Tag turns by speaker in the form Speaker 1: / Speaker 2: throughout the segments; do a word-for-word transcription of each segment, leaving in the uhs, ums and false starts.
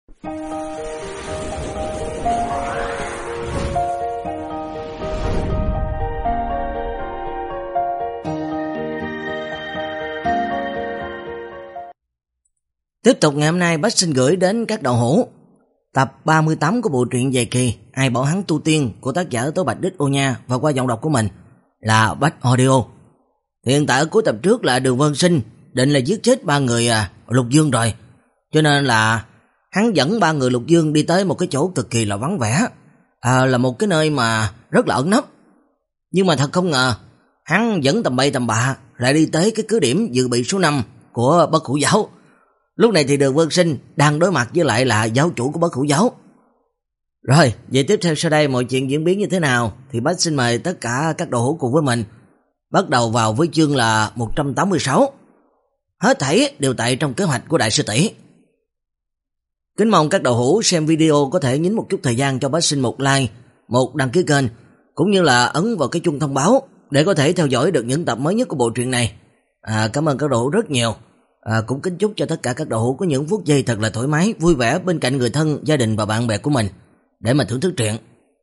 Speaker 1: Tiếp tục ngày hôm nay, Bách xin gửi đến các đậu hũ tập ba mươi tám của bộ truyện dài kỳ Ai Bảo Hắn Tu Tiên của tác giả Tố Bạch Đích Ô Nha, và qua giọng đọc của mình là Bách Audio. Hiện tại ở cuối tập trước là Đường Vân Sinh định là giết chết ba người à, Lục Dương rồi, cho nên là hắn dẫn ba người Lục Dương đi tới một cái chỗ cực kỳ là vắng vẻ, à, là một cái nơi mà rất là ẩn nấp. Nhưng mà thật không ngờ hắn dẫn tầm bậy tầm bạ lại đi tới cái cứ điểm dự bị số năm của Bất Hủ Giáo. Lúc này thì Đường Vân Sinh đang đối mặt với lại là giáo chủ của Bất Hủ Giáo. Rồi, vậy tiếp theo sau đây mọi chuyện diễn biến như thế nào thì Bách xin mời tất cả các đồ hữu cùng với mình bắt đầu vào với chương là một trăm tám mươi sáu. Hết thảy đều tại trong kế hoạch của Đại Sư Tỷ. Kính mong các đồ hữu xem video có thể nhín một chút thời gian cho Bách xin một like, một đăng ký kênh, cũng như là ấn vào cái chuông thông báo để có thể theo dõi được những tập mới nhất của bộ truyện này. À, cảm ơn các đồ hữu rất nhiều. À, cũng kính chúc cho tất cả các đồ hữu có những phút giây thật là thoải mái, vui vẻ bên cạnh người thân, gia đình và bạn bè của mình để mà thưởng thức truyện.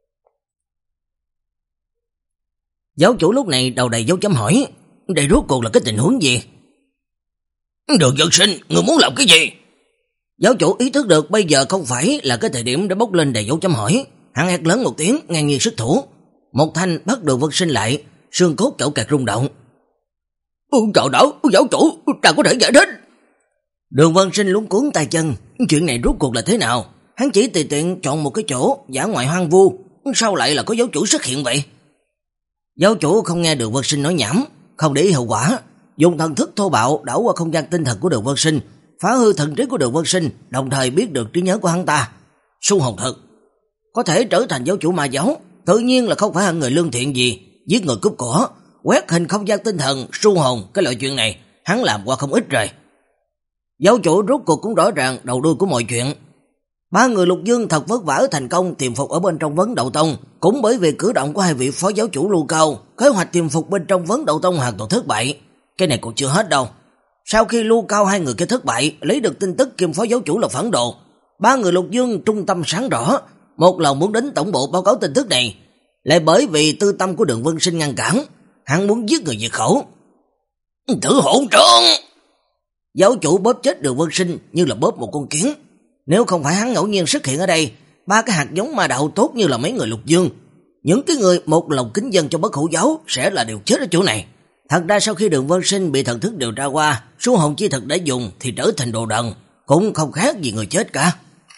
Speaker 1: Giáo chủ lúc này đầu đầy dấu chấm hỏi, đây rốt cuộc là cái tình huống gì?
Speaker 2: Đường Vân Sinh, người muốn làm cái gì?
Speaker 1: Giáo chủ ý thức được bây giờ không phải là cái thời điểm để bốc lên đầy dấu chấm hỏi, hắn hét lớn một tiếng, ngang nhiên xuất thủ, một thanh bắt Đường Vân Sinh lại, xương cốt kẹo kẹt rung động.
Speaker 2: Trời đảo, giáo chủ, ta có thể giải thích.
Speaker 1: Đường Vân Sinh luống cuống tay chân, chuyện này rốt cuộc là thế nào? Hắn chỉ tùy tiện chọn một cái chỗ dã ngoại hoang vu, sao lại là có giáo chủ xuất hiện vậy? Giáo chủ không nghe Đường Vân Sinh nói nhảm, không để ý hậu quả, dùng thần thức thô bạo đảo qua không gian tinh thần của Đường Vân Sinh, phá hư thần trí của Đường Vân Sinh, đồng thời biết được trí nhớ của hắn ta. Su hồn thực có thể trở thành giáo chủ ma giáo, tự nhiên là không phải hạng người lương thiện gì, giết người cướp của, quét hình không gian tinh thần, su hồn, cái loại chuyện này hắn làm qua không ít rồi. Giáo chủ rốt cuộc cũng rõ ràng đầu đuôi của mọi chuyện. Ba người Lục Dương thật vất vả thành công tìm phục ở bên trong Vấn Đậu Tông, cũng bởi vì cử động của hai vị phó giáo chủ Lưu Cao, kế hoạch tìm phục bên trong Vấn Đậu Tông hoàn toàn thất bại. Cái này cũng chưa hết đâu. Sau khi Lưu Cao hai người kia thất bại, lấy được tin tức Kim phó giáo chủ là phản đồ, ba người Lục Dương trung tâm sáng rõ, một lòng muốn đến tổng bộ báo cáo tin tức này, lại bởi vì tư tâm của Đường Vân Sinh ngăn cản, hắn muốn giết người diệt khẩu.
Speaker 2: Tử hỗn trương!
Speaker 1: Giáo chủ bóp chết Đường Vân Sinh như là bóp một con kiến. Nếu không phải hắn ngẫu nhiên xuất hiện ở đây, ba cái hạt giống ma đạo tốt như là mấy người Lục Dương, những cái người một lòng kính dân cho Bất Hủ Giáo sẽ là đều chết ở chỗ này. Thật ra sau khi Đường Vân Sinh bị thần thức điều tra qua, số hồn chi thực đã dùng thì trở thành đồ đần, cũng không khác gì người chết cả.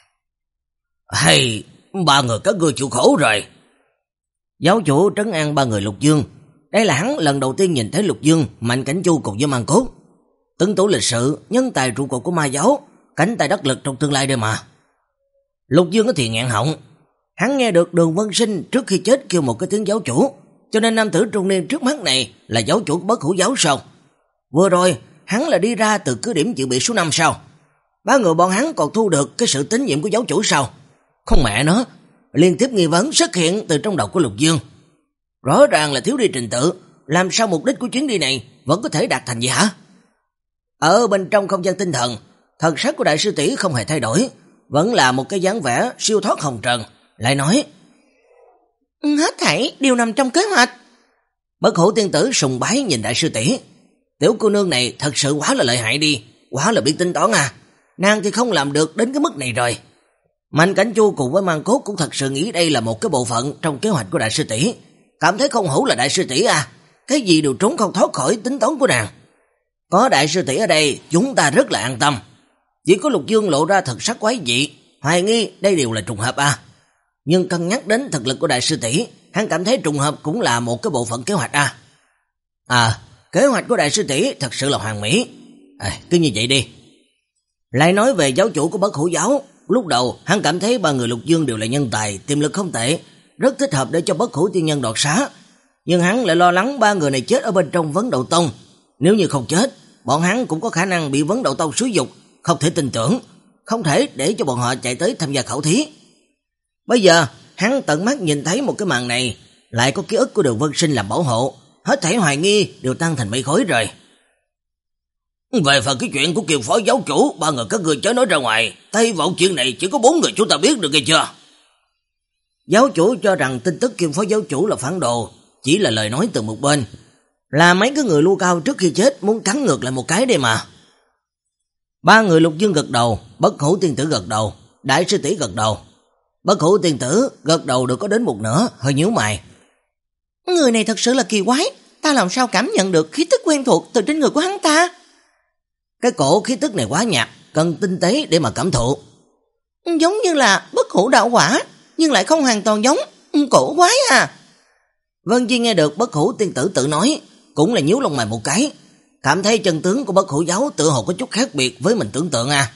Speaker 2: Hay, ba người các ngươi chịu khổ rồi.
Speaker 1: Giáo chủ trấn an ba người Lục Dương. Đây là hắn lần đầu tiên nhìn thấy Lục Dương, Mạnh Cảnh Chu cùng với Mang Cốt. Tấn tố lịch sự, nhân tài trụ cột của ma giáo, cánh tay đắc lực trong tương lai đây mà. Lục Dương có thì nghẹn họng. Hắn nghe được Đường Vân Sinh trước khi chết kêu một cái tiếng giáo chủ, cho nên nam tử trung niên trước mắt này là giáo chủ của Bất Hủ Giáo sao? Vừa rồi hắn là đi ra từ cứ điểm dự bị số năm sao? Ba người bọn hắn còn thu được cái sự tín nhiệm của giáo chủ sao? Không mẹ nó, liên tiếp nghi vấn xuất hiện từ trong đầu của Lục Dương. Rõ ràng là thiếu đi trình tự, làm sao mục đích của chuyến đi này vẫn có thể đạt thành vậy hả? Ở bên trong không gian tinh thần, thần sắc của Đại Sư Tỷ không hề thay đổi, vẫn là một cái dáng vẻ siêu thoát hồng trần, lại nói: hết thảy đều nằm trong kế hoạch. Bất Hủ tiên tử sùng bái nhìn Đại Sư Tỷ, tiểu cô nương này thật sự quá là lợi hại đi, quá là biết tính toán à, nàng thì không làm được đến cái mức này rồi. Mạnh Cảnh Chu cùng với Mang Cốt cũng thật sự nghĩ đây là một cái bộ phận trong kế hoạch của Đại Sư Tỷ, cảm thấy không hổ là Đại Sư Tỷ à, cái gì đều trốn không thoát khỏi tính toán của nàng. Có Đại Sư Tỷ ở đây, chúng ta rất là an tâm. Chỉ có Lục Dương lộ ra thật sắc quái dị, hoài nghi đây đều là trùng hợp à. Nhưng cân nhắc đến thực lực của Đại Sư Tỷ, hắn cảm thấy trùng hợp cũng là một cái bộ phận kế hoạch à. À, kế hoạch của Đại Sư Tỷ thật sự là hoàn mỹ. À, cứ như vậy đi. Lại nói về giáo chủ của Bất Hủ Giáo, lúc đầu hắn cảm thấy ba người Lục Dương đều là nhân tài, tiềm lực không tệ, rất thích hợp để cho Bất Hủ tiên nhân đoạt xá. Nhưng hắn lại lo lắng ba người này chết ở bên trong Vấn Đậu Tông. Nếu như không chết, bọn hắn cũng có khả năng bị Vấn Đậu Tông xúi dục, không thể tin tưởng, không thể để cho bọn họ chạy tới tham gia khảo thí. Bây giờ, hắn tận mắt nhìn thấy một cái màn này, lại có ký ức của Đường Vân Sinh làm bảo hộ, hết thảy hoài nghi đều tăng thành mây khói rồi.
Speaker 2: Về phần cái chuyện của Kiều phó giáo chủ, ba người các ngươi chớ nói ra ngoài, thay vào chuyện này chỉ có bốn người chúng ta biết được nghe chưa?
Speaker 1: Giáo chủ cho rằng tin tức Kiều phó giáo chủ là phản đồ chỉ là lời nói từ một bên, là mấy cái người Lưu Cao trước khi chết muốn cắn ngược lại một cái đây mà. Ba người Lục Dương gật đầu, Bất Hủ tiên tử gật đầu, Đại sư tỷ gật đầu. Bất Hủ tiên tử gật đầu được có đến một nửa, hơi nhíu mày. Người này thật sự là kỳ quái, ta làm sao cảm nhận được khí tức quen thuộc từ trên người của hắn ta? Cái cổ khí tức này quá nhạt, cần tinh tế để mà cảm thụ. Giống như là bất hủ đạo quả, nhưng lại không hoàn toàn giống, cổ quái à. Vân Chi nghe được Bất Hủ tiên tử tự nói, cũng là nhíu lông mày một cái, cảm thấy chân tướng của Bất Hủ giáo tự hồ có chút khác biệt với mình tưởng tượng à.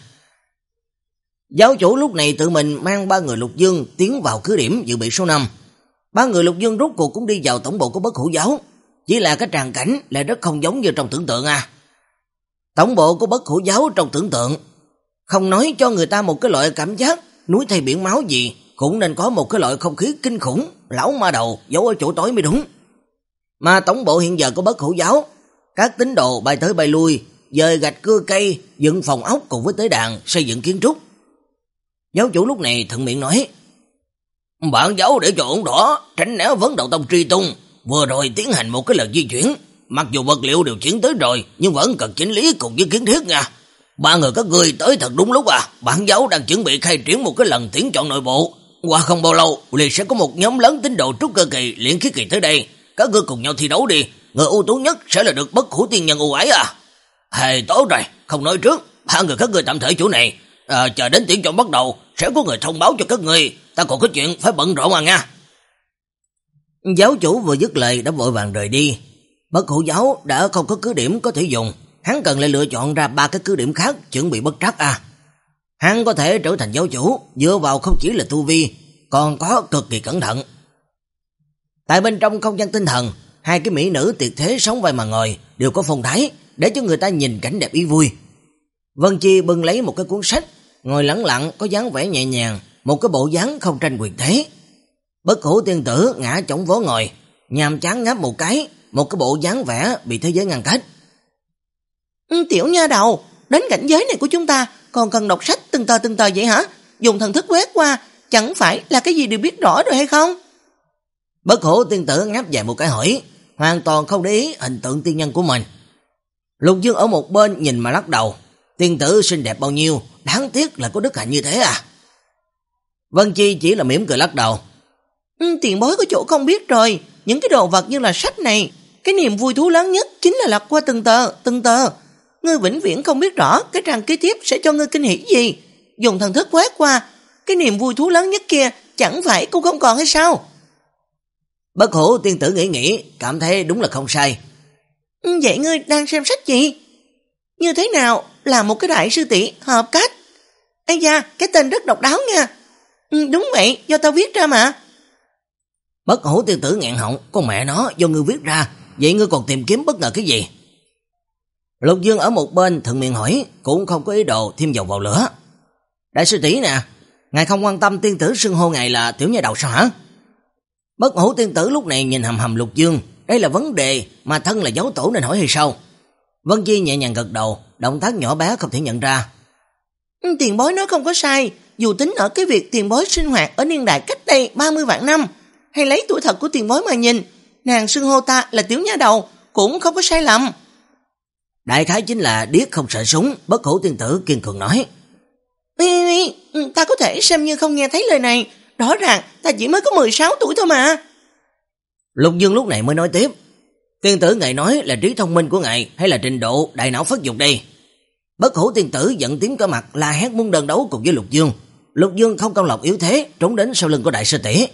Speaker 1: Giáo chủ lúc này tự mình mang ba người Lục Dương tiến vào cứ điểm dự bị số năm. Ba người Lục Dương rốt cuộc cũng đi vào tổng bộ của Bất Hủ giáo, chỉ là cái tràng cảnh lại rất không giống như trong tưởng tượng à. Tổng bộ của Bất Hủ giáo trong tưởng tượng không nói cho người ta một cái loại cảm giác núi thây biển máu gì, cũng nên có một cái loại không khí kinh khủng, lão ma đầu giấu ở chỗ tối mới đúng. Mà tổng bộ hiện giờ của Bất Hủ giáo, các tín đồ bay tới bay lui, dời gạch cưa cây, dựng phòng ốc cùng với tế đàn, xây dựng kiến trúc. Giáo chủ lúc này thuận miệng nói: Bản giáo để cho ổn đỏ, tránh né vấn đầu tông truy tung, vừa rồi tiến hành một cái lần di chuyển, mặc dù vật liệu đều chuyển tới rồi, nhưng vẫn cần chỉnh lý cùng với kiến thiết nha. Ba người các ngươi tới thật đúng lúc à, bản giáo đang chuẩn bị khai triển một cái lần tuyển chọn nội bộ. Qua không bao lâu, liền sẽ có một nhóm lớn tín đồ trúc cơ kỳ, luyện khí kỳ tới đây. Các ngươi cùng nhau thi đấu đi, người ưu tú nhất sẽ là được Bất Hủ tiên nhân ưu ái à. Hề tốt rồi, không nói trước, ba người các ngươi tạm thời chỗ này, à, chờ đến tuyển chọn bắt đầu, sẽ có người thông báo cho các ngươi, ta còn có chuyện phải bận rộn à nha. Giáo chủ vừa dứt lời đã vội vàng rời đi. Bất Hủ giáo đã không có cứ điểm có thể dùng, hắn cần lại lựa chọn ra ba cái cứ điểm khác chuẩn bị bất trắc à. Hắn có thể trở thành giáo chủ dựa vào không chỉ là tu vi, còn có cực kỳ cẩn thận. Tại bên trong không gian tinh thần, hai cái mỹ nữ tuyệt thế sống vai mà ngồi đều có phong thái để cho người ta nhìn cảnh đẹp ý vui. Vân Chi bưng lấy một cái cuốn sách, ngồi lẳng lặng có dáng vẻ nhẹ nhàng, một cái bộ dáng không tranh quyền thế. Bất Hủ tiên tử ngã chổng vó ngồi, nhàm chán ngáp một cái, một cái bộ dáng vẻ bị thế giới ngăn cách. Tiểu nha đầu, đến cảnh giới này của chúng ta còn cần đọc sách từng tờ từng tờ vậy hả? Dùng thần thức quét qua, chẳng phải là cái gì đều biết rõ rồi hay không? Bất Hủ tiên tử ngáp dài một cái hỏi, hoàn toàn không để ý hình tượng tiên nhân của mình. Lục Dương ở một bên nhìn mà lắc đầu, tiên tử xinh đẹp bao nhiêu, đáng tiếc là có đức hạnh như thế à. Vân Chi chỉ là mỉm cười lắc đầu. Ừ, tiền bối có chỗ không biết rồi, những cái đồ vật như là sách này, cái niềm vui thú lớn nhất chính là lật qua từng tờ, từng tờ. Ngươi vĩnh viễn không biết rõ cái trang kế tiếp sẽ cho ngươi kinh hỉ gì. Dùng thần thức quét qua, cái niềm vui thú lớn nhất kia chẳng phải cũng không còn hay sao? Bất Hủ tiên tử nghĩ nghĩ, cảm thấy đúng là không sai. Ừ, vậy ngươi đang xem sách gì? Như thế nào là một cái đại sư tỷ hợp cách? Ây da, cái tên rất độc đáo nha. Ừ, đúng vậy, do tao viết ra mà. Bất Hủ tiên tử nghẹn họng, con mẹ nó, do ngươi viết ra, vậy ngươi còn tìm kiếm bất ngờ cái gì? Lục Dương ở một bên thuận miệng hỏi, cũng không có ý đồ thêm dầu vào lửa. Đại sư tỷ nè, ngài không quan tâm tiên tử xưng hô ngài là tiểu nha đầu sao hả? Bất Hủ tiên tử lúc này nhìn hầm hầm Lục Dương, đây là vấn đề mà thân là giáo tổ nên hỏi hay sao? Vân Chi nhẹ nhàng gật đầu, động tác nhỏ bé không thể nhận ra. Tiền bối nói không có sai, dù tính ở cái việc tiền bối sinh hoạt ở niên đại cách đây ba mươi vạn năm, hay lấy tuổi thật của tiền bối mà nhìn, nàng xưng hô ta là tiểu nha đầu cũng không có sai lầm. Đại khái chính là điếc không sợ súng, Bất Hủ tiên tử kiên cường nói. Ý, ý, ta có thể xem như không nghe thấy lời này, rõ ràng ta chỉ mới có mười sáu tuổi thôi mà. Lục Dương lúc này mới nói tiếp. Tiên tử ngài nói là trí thông minh của ngài hay là trình độ đại não phát dục đây? Bất Hủ tiên tử giận tím cả mặt la hét muốn đơn đấu cùng với Lục Dương. Lục Dương không cam lòng yếu thế, trốn đến sau lưng của đại sư tỷ.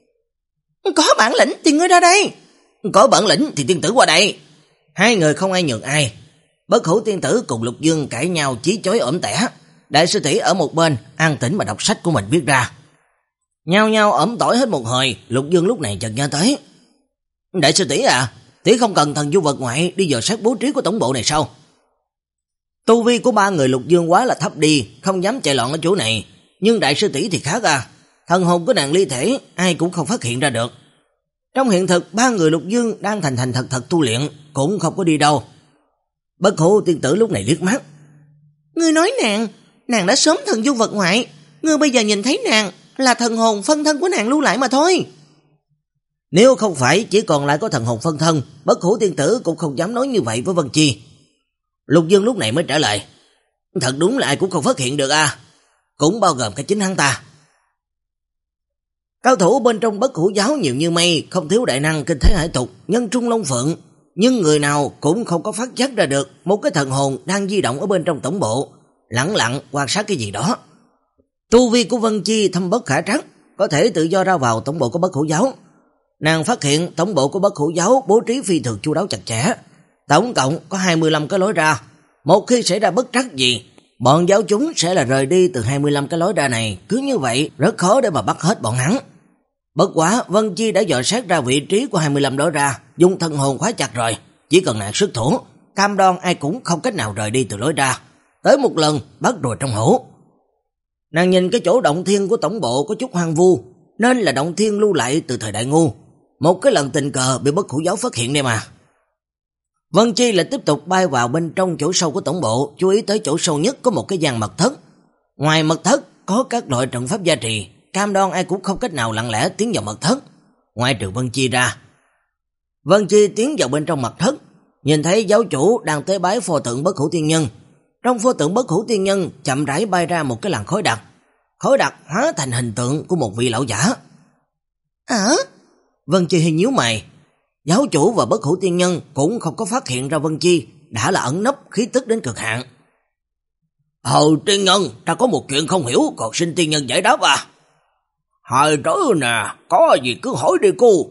Speaker 1: Có bản lĩnh thì ngươi ra đây. Có bản lĩnh thì tiên tử qua đây. Hai người không ai nhường ai. Bất Hủ tiên tử cùng Lục Dương cãi nhau chí chói ổm tẻ. Đại sư tỷ ở một bên an tĩnh mà đọc sách của mình viết ra. Nhau nhau ẩm tỏi hết một hồi, Lục Dương lúc này chợt nhớ tới. Đại sư tỷ à, tỷ không cần thần du vật ngoại đi dò xét bố trí của tổng bộ này sao? Tu vi của ba người Lục Dương quá là thấp đi, không dám chạy loạn ở chỗ này, nhưng đại sư tỷ thì khác à, thần hồn của nàng ly thể ai cũng không phát hiện ra được. Trong hiện thực ba người Lục Dương đang thành thành thật thật tu luyện, cũng không có đi đâu. Bất Hủ tiên tử lúc này liếc mắt. Ngươi nói nàng, nàng đã sớm thần du vật ngoại, ngươi bây giờ nhìn thấy nàng là thần hồn phân thân của nàng lưu lại mà thôi. Nếu không phải chỉ còn lại có thần hồn phân thân, Bất Hủ tiên tử cũng không dám nói như vậy với Vân Chi. Lục Dương lúc này mới trả lời. Thật đúng là ai cũng không phát hiện được à, cũng bao gồm cả chính hắn ta. Cao thủ bên trong Bất Hủ giáo nhiều như mây, không thiếu đại năng kinh thế hải tục, nhân trung long phượng, nhưng người nào cũng không có phát giác ra được một cái thần hồn đang di động ở bên trong tổng bộ, lặng lặng quan sát cái gì đó. Tu vi của Vân Chi thâm bất khả trắc, có thể tự do ra vào tổng bộ của Bất Hủ giáo. Nàng phát hiện tổng bộ của Bất Hủ giáo bố trí phi thường chu đáo chặt chẽ, tổng cộng có hai mươi lăm cái lối ra. Một khi xảy ra bất trắc gì, bọn giáo chúng sẽ là rời đi từ hai mươi lăm cái lối ra này, cứ như vậy rất khó để mà bắt hết bọn hắn. Bất quá Vân Chi đã dò xét ra vị trí của hai mươi lăm lối ra, dùng thần hồn khóa chặt rồi, chỉ cần nàng xuất thủ, cam đoan ai cũng không cách nào rời đi từ lối ra, tới một lần bắt rồi trong hũ. Nàng nhìn cái chỗ động thiên của tổng bộ có chút hoang vu, nên là động thiên lưu lại từ thời Đại Ngu, một cái lần tình cờ bị Bất Hủ giáo phát hiện đây mà. Vân Chi lại tiếp tục bay vào bên trong chỗ sâu của tổng bộ, chú ý tới chỗ sâu nhất có một cái gian mật thất. Ngoài mật thất có các loại trận pháp gia trì, cam đoan ai cũng không cách nào lặng lẽ tiến vào mật thất, ngoài trừ Vân Chi ra. Vân Chi tiến vào bên trong mật thất, nhìn thấy giáo chủ đang tế bái pho tượng Bất Hủ tiên nhân. Trong pho tượng Bất Hủ tiên nhân chậm rãi bay ra một cái làn khói đặc, khói đặc hóa thành hình tượng của một vị lão giả. Hả? Vân Chi hơi nhíu mày. Giáo chủ và Bất Hủ tiên nhân cũng không có phát hiện ra Vân Chi đã là ẩn nấp khí tức đến cực hạn. Hầu tiên nhân, ta có một chuyện không hiểu, còn xin tiên nhân giải đáp à? Hồi tối nè, có gì cứ hỏi đi cô.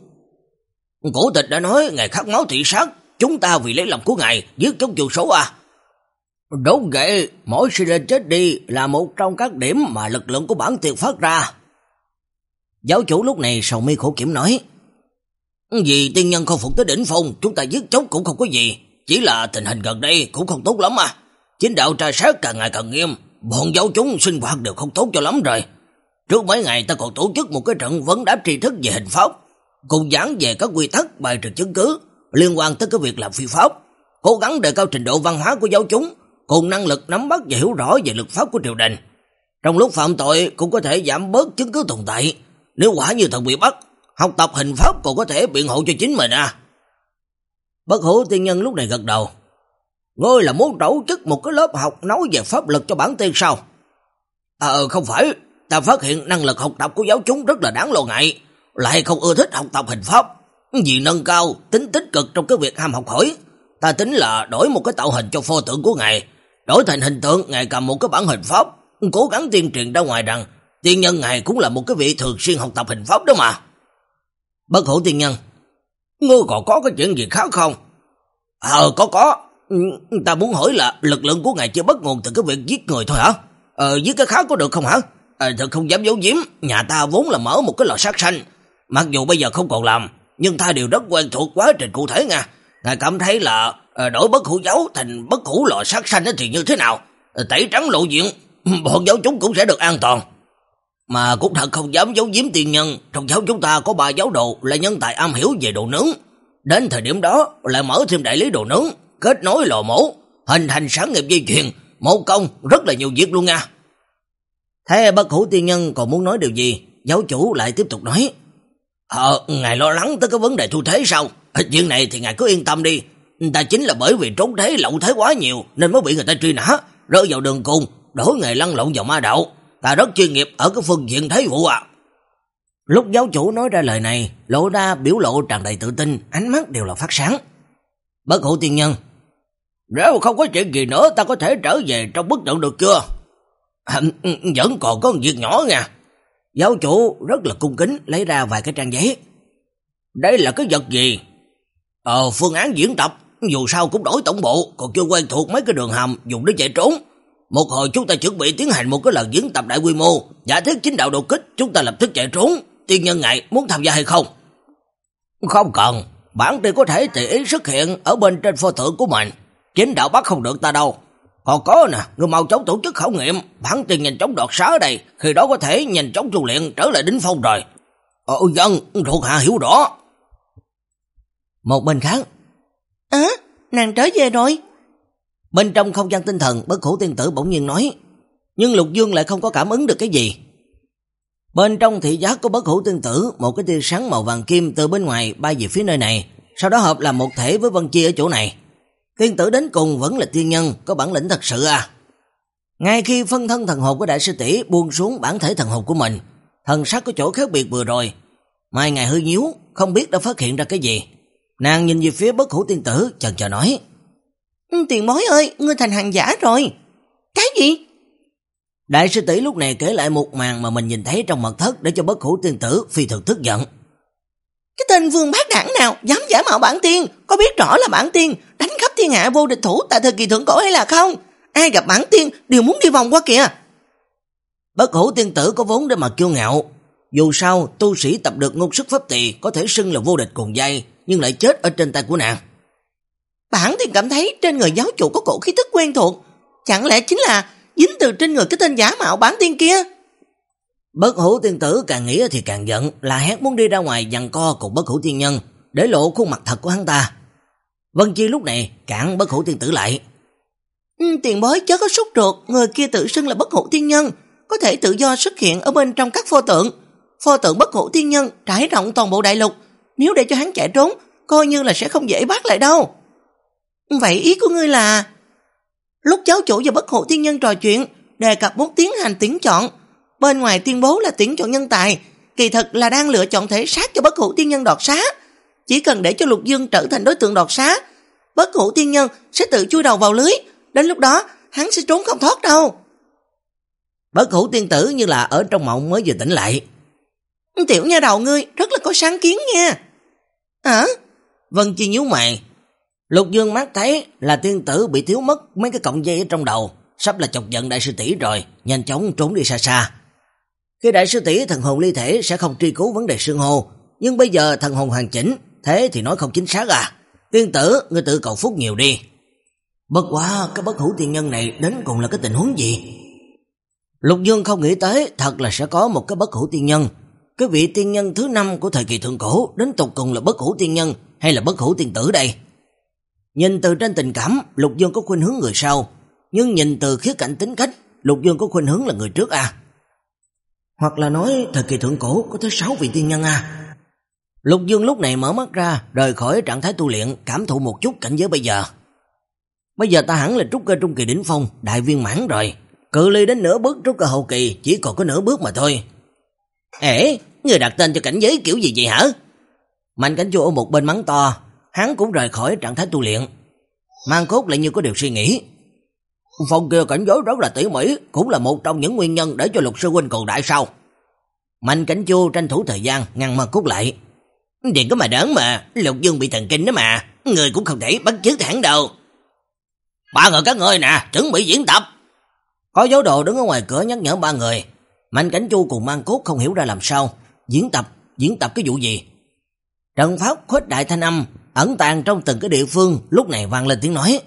Speaker 1: Cổ tịch đã nói ngày khát máu thị sát, chúng ta vì lấy lòng của ngài giết chống trừ số à? Đúng vậy, mỗi sinh linh chết đi là một trong các điểm mà lực lượng của bản tiền phát ra. Giáo chủ lúc này sầu mi khổ kiểm nói. Vì tiên nhân không phục tới đỉnh phong, chúng ta giết chóc cũng không có gì, chỉ là tình hình gần đây cũng không tốt lắm à. Chính đạo tra sát càng ngày càng nghiêm, bọn giáo chúng sinh hoạt đều không tốt cho lắm rồi. Trước mấy ngày ta còn tổ chức một cái trận vấn đáp tri thức về hình pháp, cùng giảng về các quy tắc bài trừ chứng cứ liên quan tới cái việc làm phi pháp, cố gắng đề cao trình độ văn hóa của giáo chúng, cùng năng lực nắm bắt và hiểu rõ về luật pháp của triều đình. Trong lúc phạm tội cũng có thể giảm bớt chứng cứ tồn tại, nếu quả như thật bị bắt, học tập hình pháp còn có thể biện hộ cho chính mình à. Bất Hủ tiên nhân lúc này gật đầu. Ngươi là muốn tổ chức một cái lớp học nói về pháp lực cho bản tiên sao? Ờ không phải, ta phát hiện năng lực học tập của giáo chúng rất là đáng lo ngại, lại không ưa thích học tập hình pháp. Vì nâng cao tính tích cực trong cái việc ham học hỏi, ta tính là đổi một cái tạo hình cho pho tượng của ngài, đổi thành hình tượng ngài cầm một cái bản hình pháp, cố gắng tuyên truyền ra ngoài rằng tiên nhân ngài cũng là một cái vị thường xuyên học tập hình pháp đó mà. Bất Hủ tiên nhân, ngươi còn có cái chuyện gì khác không? Ờ có có, ta muốn hỏi là lực lượng của ngài chưa bắt nguồn từ cái việc giết người thôi hả? Ờ giết cái khác có được không hả? Ờ thật không dám giấu giếm, nhà ta vốn là mở một cái lò sát sanh, mặc dù bây giờ không còn làm, nhưng ta đều rất quen thuộc quá trình cụ thể nha. Ngài cảm thấy là đổi Bất Hủ giáo thành Bất Hủ lò sát sanh thì như thế nào? Tẩy trắng lộ diện, bọn giáo chúng cũng sẽ được an toàn. Mà cũng thật không dám giấu giếm tiên nhân, trong giáo chúng ta có ba giáo đồ là nhân tài am hiểu về đồ nướng. Đến thời điểm đó lại mở thêm đại lý đồ nướng, kết nối lò mổ, hình thành sản nghiệp dây chuyền, một công rất là nhiều việc luôn nha. Thế Bất Hủ tiên nhân còn muốn nói điều gì? Giáo chủ lại tiếp tục nói. Ờ, ngài lo lắng tới cái vấn đề thu thế sao? Chuyện này thì ngài cứ yên tâm đi. Ta chính là bởi vì trốn thế lậu thế quá nhiều nên mới bị người ta truy nã, rơi vào đường cùng, đổi nghề lăn lộn vào ma đạo. Ta rất chuyên nghiệp ở cái phương diện thế vụ à. Lúc giáo chủ nói ra lời này, lộ ra biểu lộ tràn đầy tự tin, ánh mắt đều là phát sáng. Bất Hủ tiên nhân, nếu không có chuyện gì nữa ta có thể trở về trong bức tượng được chưa? À, vẫn còn có một việc nhỏ nha. Giáo chủ rất là cung kính lấy ra vài cái trang giấy. Đây là cái vật gì? Ờ, phương án diễn tập, dù sao cũng đổi tổng bộ, còn chưa quen thuộc mấy cái đường hầm dùng để chạy trốn. Một hồi chúng ta chuẩn bị tiến hành một cái lần diễn tập đại quy mô, giả thiết chính đạo đột kích, chúng ta lập tức chạy trốn. Tiên nhân ngài muốn tham gia hay không? Không cần, bản tiên có thể tùy ý xuất hiện ở bên trên pho tượng của mình, chính đạo bắt không được ta đâu. Còn có nè, người mau chóng tổ chức khảo nghiệm, bản tiên nhanh chóng đoạt xá ở đây, khi đó có thể nhanh chóng tu luyện trở lại đỉnh phong rồi. Ờ dân, thuộc hạ hiểu rõ. Một bên khác, á, à, nàng trở về rồi. Bên trong không gian tinh thần, Bất Hủ Tiên Tử bỗng nhiên nói, nhưng Lục Dương lại không có cảm ứng được cái gì. Bên trong thị giác của Bất Hủ Tiên Tử, một cái tia sáng màu vàng kim từ bên ngoài bay về phía nơi này, sau đó hợp làm một thể với Vân Chi ở chỗ này. Tiên tử đến cùng vẫn là tiên nhân, có bản lĩnh thật sự à. Ngay khi phân thân thần hồn của đại sư tỷ buông xuống bản thể thần hồn của mình, thần sắc có chỗ khác biệt vừa rồi, Mai Ngày hơi nhíu, không biết đã phát hiện ra cái gì. Nàng nhìn về phía Bất Hủ Tiên Tử, chần chờ nói, tiền bối ơi, ngươi thành hàng giả rồi. Cái gì? Đại sư tỷ lúc này kể lại một màn mà mình nhìn thấy trong mật thất để cho Bất Hủ Tiên Tử phi thường tức giận. Cái tên vương bát đảng nào dám giả mạo bản tiên, có biết rõ là bản tiên đánh khắp thiên hạ vô địch thủ tại thời kỳ thượng cổ hay là không? Ai gặp bản tiên đều muốn đi vòng qua kìa. Bất Hủ Tiên Tử có vốn để mà kiêu ngạo, dù sao tu sĩ tập được ngôn sức pháp tỳ có thể xưng là vô địch cùng giai, nhưng lại chết ở trên tay của nàng. Bản tiên cảm thấy trên người giáo chủ có cổ khí tức quen thuộc, chẳng lẽ chính là dính từ trên người cái tên giả mạo bản tiên kia? Bất Hủ Tiên Tử càng nghĩ thì càng giận, là hét muốn đi ra ngoài giằng co cùng Bất Hủ Tiên Nhân để lộ khuôn mặt thật của hắn ta. Vân Chi lúc này cản Bất Hủ Tiên Tử lại. Ừ, tiền bối chớ có sốt ruột, người kia tự xưng là Bất Hủ Tiên Nhân, có thể tự do xuất hiện ở bên trong các pho tượng. Pho tượng Bất Hủ Tiên Nhân trải rộng toàn bộ đại lục, nếu để cho hắn chạy trốn, coi như là sẽ không dễ bắt lại đâu. Vậy ý của ngươi là... Lúc giáo chủ và Bất Hủ Tiên Nhân trò chuyện, đề cập muốn tiến hành tuyển chọn, bên ngoài tuyên bố là tuyển chọn nhân tài, kỳ thực là đang lựa chọn thể xác cho Bất Hủ Tiên Nhân đoạt xá. Chỉ cần để cho Lục Dương trở thành đối tượng đoạt xá, Bất Hủ Tiên Nhân sẽ tự chui đầu vào lưới, đến lúc đó hắn sẽ trốn không thoát đâu. Bất Hủ Tiên Tử như là ở trong mộng mới vừa tỉnh lại. Tiểu nha đầu ngươi rất là có sáng kiến nha. Hả? Vân Chi nhíu mày. Lục Dương mắt thấy là tiên tử bị thiếu mất mấy cái cọng dây ở trong đầu, sắp là chọc giận đại sư tỷ rồi, nhanh chóng trốn đi xa xa. Khi đại sư tỷ thần hồn ly thể sẽ không truy cứu vấn đề xưng hô, nhưng bây giờ thần hồn hoàn chỉnh, thế thì nói không chính xác à. Tiên tử, ngươi tự cầu phúc nhiều đi. Bất quá, cái Bất Hủ Tiên Nhân này đến cùng là cái tình huống gì? Lục Dương không nghĩ tới thật là sẽ có một cái Bất Hủ Tiên Nhân. Cái vị tiên nhân thứ năm của thời kỳ thượng cổ đến tục cùng là Bất Hủ Tiên Nhân hay là Bất Hủ Tiên Tử đây? Nhìn từ trên tình cảm, Lục Dương có khuynh hướng người sau, nhưng nhìn từ khía cạnh tính cách, Lục Dương có khuynh hướng là người trước à? Hoặc là nói thời kỳ thượng cổ có tới sáu vị tiên nhân à? Lục Dương lúc này mở mắt ra, rời khỏi trạng thái tu luyện, cảm thụ một chút cảnh giới bây giờ. Bây giờ ta hẳn là trúc cơ trung kỳ đỉnh phong, đại viên mãn rồi, cự ly đến nửa bước trúc cơ hậu kỳ chỉ còn có nửa bước mà thôi. Ê, người đặt tên cho cảnh giới kiểu gì vậy hả? Mạnh Cảnh Chu ở một bên mắng to, hắn cũng rời khỏi trạng thái tu luyện. Mang Cốt lại như có điều suy nghĩ. Phòng kia cảnh giới rất là tỉ mỉ, cũng là một trong những nguyên nhân để cho Lục sư huynh cường đại sao? Mạnh Cảnh Chu tranh thủ thời gian ngăn Mang Cốt lại. Đừng có mà đớn mà, Lục Dương bị thần kinh đó mà, người cũng không thể bắt chước thẳng đâu. Ba người các ngươi nè, chuẩn bị diễn tập. Có giáo đồ đứng ở ngoài cửa nhắc nhở ba người. Mạnh Cảnh Chu cùng Mang Cốt không hiểu ra làm sao. Diễn tập, diễn tập cái vụ gì? Trận pháp khuếch đại thanh âm ẩn tàng trong từng cái địa phương lúc này vang lên tiếng nói.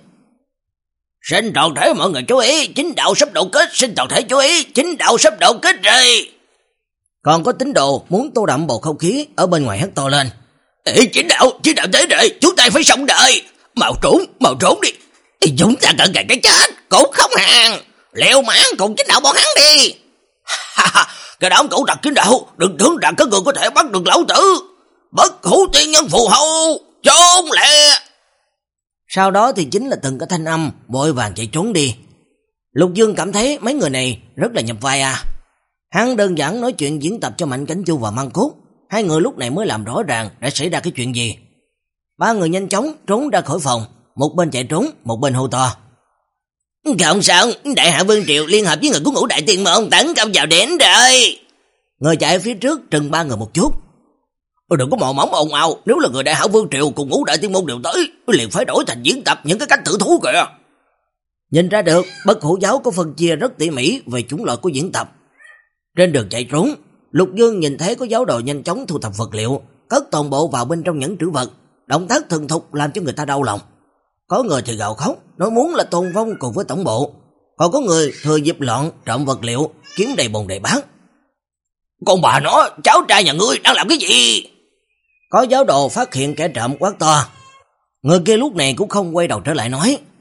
Speaker 1: Sinh toàn thể mọi người chú ý, chính đạo sắp độ kết, sinh toàn thể chú ý, chính đạo sắp độ kết rồi. Còn có tín đồ muốn tô đậm bầu không khí ở bên ngoài hét to lên. Ê, chính đạo, chính đạo tới rồi, chúng ta phải sống đợi. Mau trốn, mau trốn đi. Ê, chúng ta cần gần cái chết, cũng không hàng. Leo mãn cùng chính đạo bọn hắn đi. Cái đám cẩu tặc chính đạo, đừng tưởng rằng các người có thể bắt được lão tử. Bất Hủ Tiên Nhân phù hộ, trốn lẹ. Sau đó thì chính là từng cái thanh âm vội vàng chạy trốn đi. Lục Dương cảm thấy mấy người này rất là nhập vai à. Hắn đơn giản nói chuyện diễn tập cho Mạnh Cảnh Chu và Mang Cốt, hai người lúc này mới làm rõ ràng đã xảy ra cái chuyện gì. Ba người nhanh chóng trốn ra khỏi phòng, một bên chạy trốn, một bên hô to. Không sao, Đại Hạ Vương Triều liên hợp với người của Ngũ Đại Tiên Môn tấn công vào đến rồi. Người chạy phía trước trừng ba người một chút. Đừng có mò mỏng ồn ào, nếu là người Đại Hạ Vương Triều cùng Ngũ Đại Tiên Môn đều tới, liền phải đổi thành diễn tập những cái cách tử thú kìa. Nhìn ra được, Bất Hủ giáo có phân chia rất tỉ mỉ về chủng loại của diễn tập. Trên đường chạy trốn, Lục Dương nhìn thấy có giáo đồ nhanh chóng thu thập vật liệu, cất toàn bộ vào bên trong nhẫn trữ vật, động tác thuần thục làm cho người ta đau lòng. Có người thì gào khóc, nói muốn là tồn vong cùng với tổng bộ, còn có người thừa dịp loạn trộm vật liệu, kiếm đầy bồn đầy bát. Con bà nó, cháu trai nhà ngươi đang làm cái gì? Có giáo đồ phát hiện kẻ trộm quát to. Người kia lúc này cũng không quay đầu trở lại nói.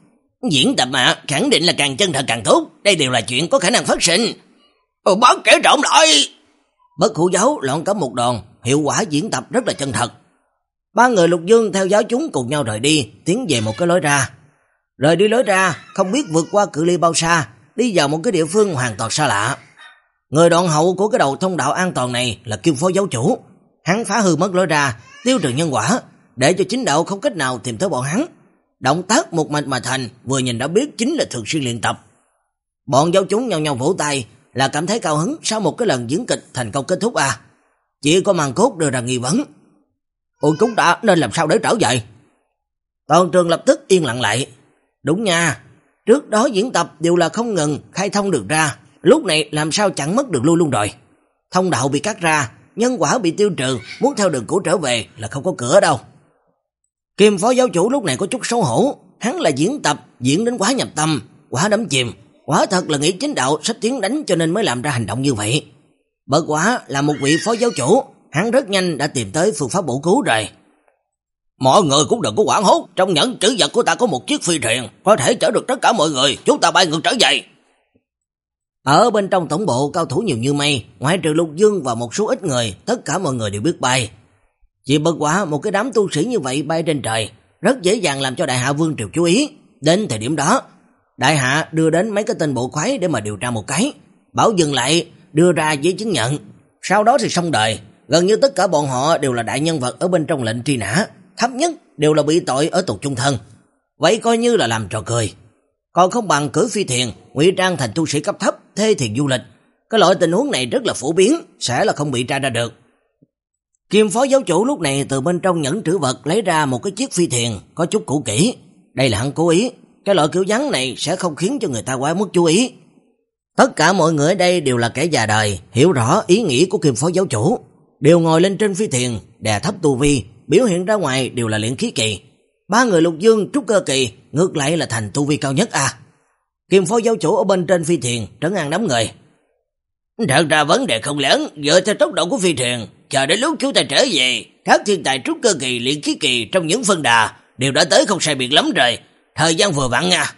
Speaker 2: Diễn tập mà, khẳng định là càng chân thật càng tốt, đây đều là chuyện có khả năng phát sinh. Ừ, bắt kẻ trộm lại.
Speaker 1: Bất Hủ Giáo loạn cả một đòn, hiệu quả diễn tập rất là chân thật. Ba người Lục Dương theo giáo chúng cùng nhau rời đi, tiến về một cái lối ra. Rời đi lối ra, không biết vượt qua cự ly bao xa, đi vào một cái địa phương hoàn toàn xa lạ. Người đoạn hậu của cái đầu thông đạo an toàn này là Kim Phó giáo chủ. Hắn phá hư mất lối ra, tiêu trừ nhân quả, để cho chính đạo không cách nào tìm tới bọn hắn. Động tác một mạch mà thành, vừa nhìn đã biết chính là thường xuyên luyện tập. Bọn giáo chúng nhau nhau vỗ tay, là cảm thấy cao hứng sau một cái lần diễn kịch thành công kết thúc à. Chỉ có Màn Cốt đưa ra nghi vấn.
Speaker 2: Ôi, chúng ta nên làm sao để trở về?
Speaker 1: Toàn trường lập tức yên lặng lại. Đúng nha, trước đó diễn tập đều là không ngừng khai thông được ra, lúc này làm sao chẳng mất được lui luôn rồi. Thông đạo bị cắt ra, nhân quả bị tiêu trừ, muốn theo đường cũ trở về là không có cửa đâu. Kim Phó giáo chủ lúc này có chút xấu hổ, hắn là diễn tập, diễn đến quá nhập tâm, quá đắm chìm, quả thật là nghĩ chính đạo sắp tiến đánh cho nên mới làm ra hành động như vậy. Bất quá là một vị phó giáo chủ, hắn rất nhanh đã tìm tới phương pháp bổ cứu rồi.
Speaker 2: Mọi người cũng đừng có hoảng hốt, trong nhẫn trữ vật của ta có một chiếc phi thuyền, có thể chở được tất cả mọi người, chúng ta bay ngược trở về.
Speaker 1: Ở bên trong tổng bộ cao thủ nhiều như mây, ngoại trừ Lục Dương và một số ít người, tất cả mọi người đều biết bay. Chỉ bất quá một cái đám tu sĩ như vậy bay trên trời, rất dễ dàng làm cho Đại Hạ Vương Triều chú ý. Đến thời điểm đó, Đại Hạ đưa đến mấy cái tên bộ khoái để mà điều tra một cái, bảo dừng lại, đưa ra giấy chứng nhận. Sau đó thì xong đời, gần như tất cả bọn họ đều là đại nhân vật ở bên trong lệnh truy nã, thấp nhất đều là bị tội ở tù chung thân. Vậy coi như là làm trò cười. Còn không bằng cưỡi phi thuyền, ngụy trang thành tu sĩ cấp thấp, thuê thuyền du lịch. Cái loại tình huống này rất là phổ biến, sẽ là không bị tra ra được. Kim Phó giáo chủ lúc này từ bên trong nhẫn trữ vật lấy ra một cái chiếc phi thuyền có chút cũ kỹ. Đây là hắn cố ý, cái loại kiểu dáng này sẽ không khiến cho người ta quá mất chú ý. Tất cả mọi người ở đây đều là kẻ già đời, hiểu rõ ý nghĩ của Kim Phó giáo chủ, đều ngồi lên trên phi thuyền, đè thấp tu vi, biểu hiện ra ngoài đều là luyện khí kỳ. Ba người Lục Dương trúc cơ kỳ, ngược lại là thành tu vi cao nhất à. Kim Phó giáo chủ ở bên trên phi thuyền trấn an đám người.
Speaker 2: Thật ra vấn đề không lớn, dựa theo tốc độ của phi thuyền, chờ đến lúc chúng ta trở về, các thiên tài trúc cơ kỳ, luyện khí kỳ trong những phân đà đều đã tới không sai biệt lắm rồi, thời gian vừa vặn nha.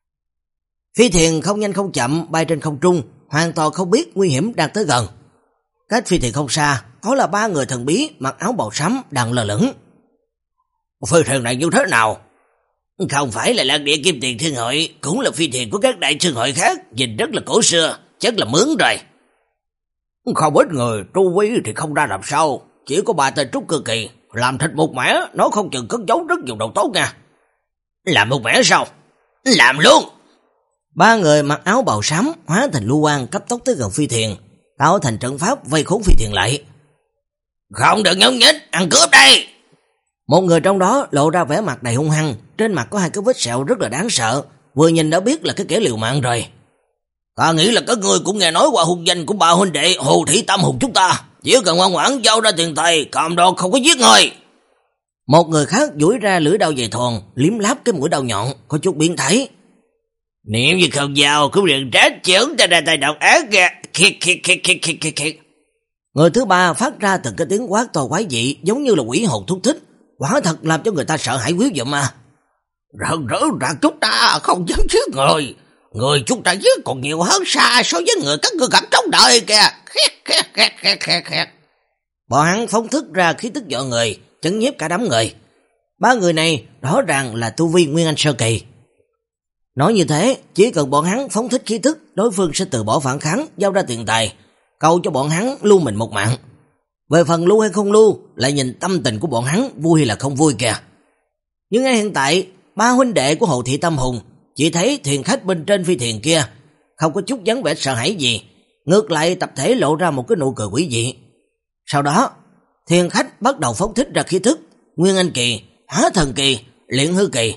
Speaker 1: Phi thuyền không nhanh không chậm bay trên không trung, hoàn toàn không biết nguy hiểm đang tới gần. Cách phi thuyền không xa, có là ba người thần bí mặc áo màu xám đang lơ lửng.
Speaker 2: Phi thuyền này như thế nào? Không phải là Lạc Địa Kim Tiền Thiên Hội, cũng là phi thuyền của các đại thương hội khác, nhìn rất là cổ xưa, chắc là mướn rồi. Không ít người, tu vi thì không ra làm sao, chỉ có ba tên trúc cơ kỳ, làm thịt một mẻ, nó không chừng cất giấu rất nhiều đồ tốt nha. Làm một mẻ sao? Làm luôn!
Speaker 1: Ba người mặc áo bào xám hóa thành lưu quang cấp tốc tới gần phi thuyền, tạo thành trận pháp vây khốn phi thuyền lại.
Speaker 2: Không được nhông nhích, ăn cướp đây!
Speaker 1: Một người trong đó lộ ra vẻ mặt đầy hung hăng, trên mặt có hai cái vết sẹo rất là đáng sợ, vừa nhìn đã biết là cái kẻ liều mạng rồi.
Speaker 2: Ta nghĩ là các ngươi cũng nghe nói qua hung danh của ba huynh đệ Hồ Thị Tâm Hùng chúng ta, chỉ cần ngoan ngoãn giao ra tiền tài, cầm đồ không có giết người.
Speaker 1: Một người khác duỗi ra lưỡi dao dày thòn, liếm láp cái mũi dao nhọn, có chút biến thái.
Speaker 2: Nếu như không giao cũng đừng trách chưởng ta ra tay độc ác kìa. Khịt khịt khịt khịt khịt khịt khịt.
Speaker 1: Người thứ ba phát ra từng cái tiếng quát to quái dị, giống như là quỷ hồn thúc thích, quả thật làm cho người ta sợ hãi quý dụm mà.
Speaker 2: Rợn rỡ ra chúng ta không dám giết người, người chúng ta giết còn nhiều hơn xa so với người các ngươi gặp trong đời kìa. Khét khét khét khét khét khét.
Speaker 1: Bọn hắn phóng thức ra khí tức dọa người, chấn nhiếp cả đám người. Ba người này rõ ràng là tu vi Nguyên Anh sơ kỳ. Nói như thế, chỉ cần bọn hắn phóng thích khí tức, đối phương sẽ từ bỏ phản kháng, giao ra tiền tài, cầu cho bọn hắn lưu mình một mạng. Về phần lưu hay không lưu, lại nhìn tâm tình của bọn hắn vui hay là không vui kìa. Nhưng ngay hiện tại, ba huynh đệ của Hồ Thị Tâm Hùng chỉ thấy thuyền khách bên trên phi thuyền kia không có chút dáng vẻ sợ hãi gì, ngược lại tập thể lộ ra một cái nụ cười quỷ dị. Sau đó, thuyền khách bắt đầu phóng thích ra khí thức Nguyên Anh kỳ, Hóa Thần kỳ, Luyện Hư kỳ.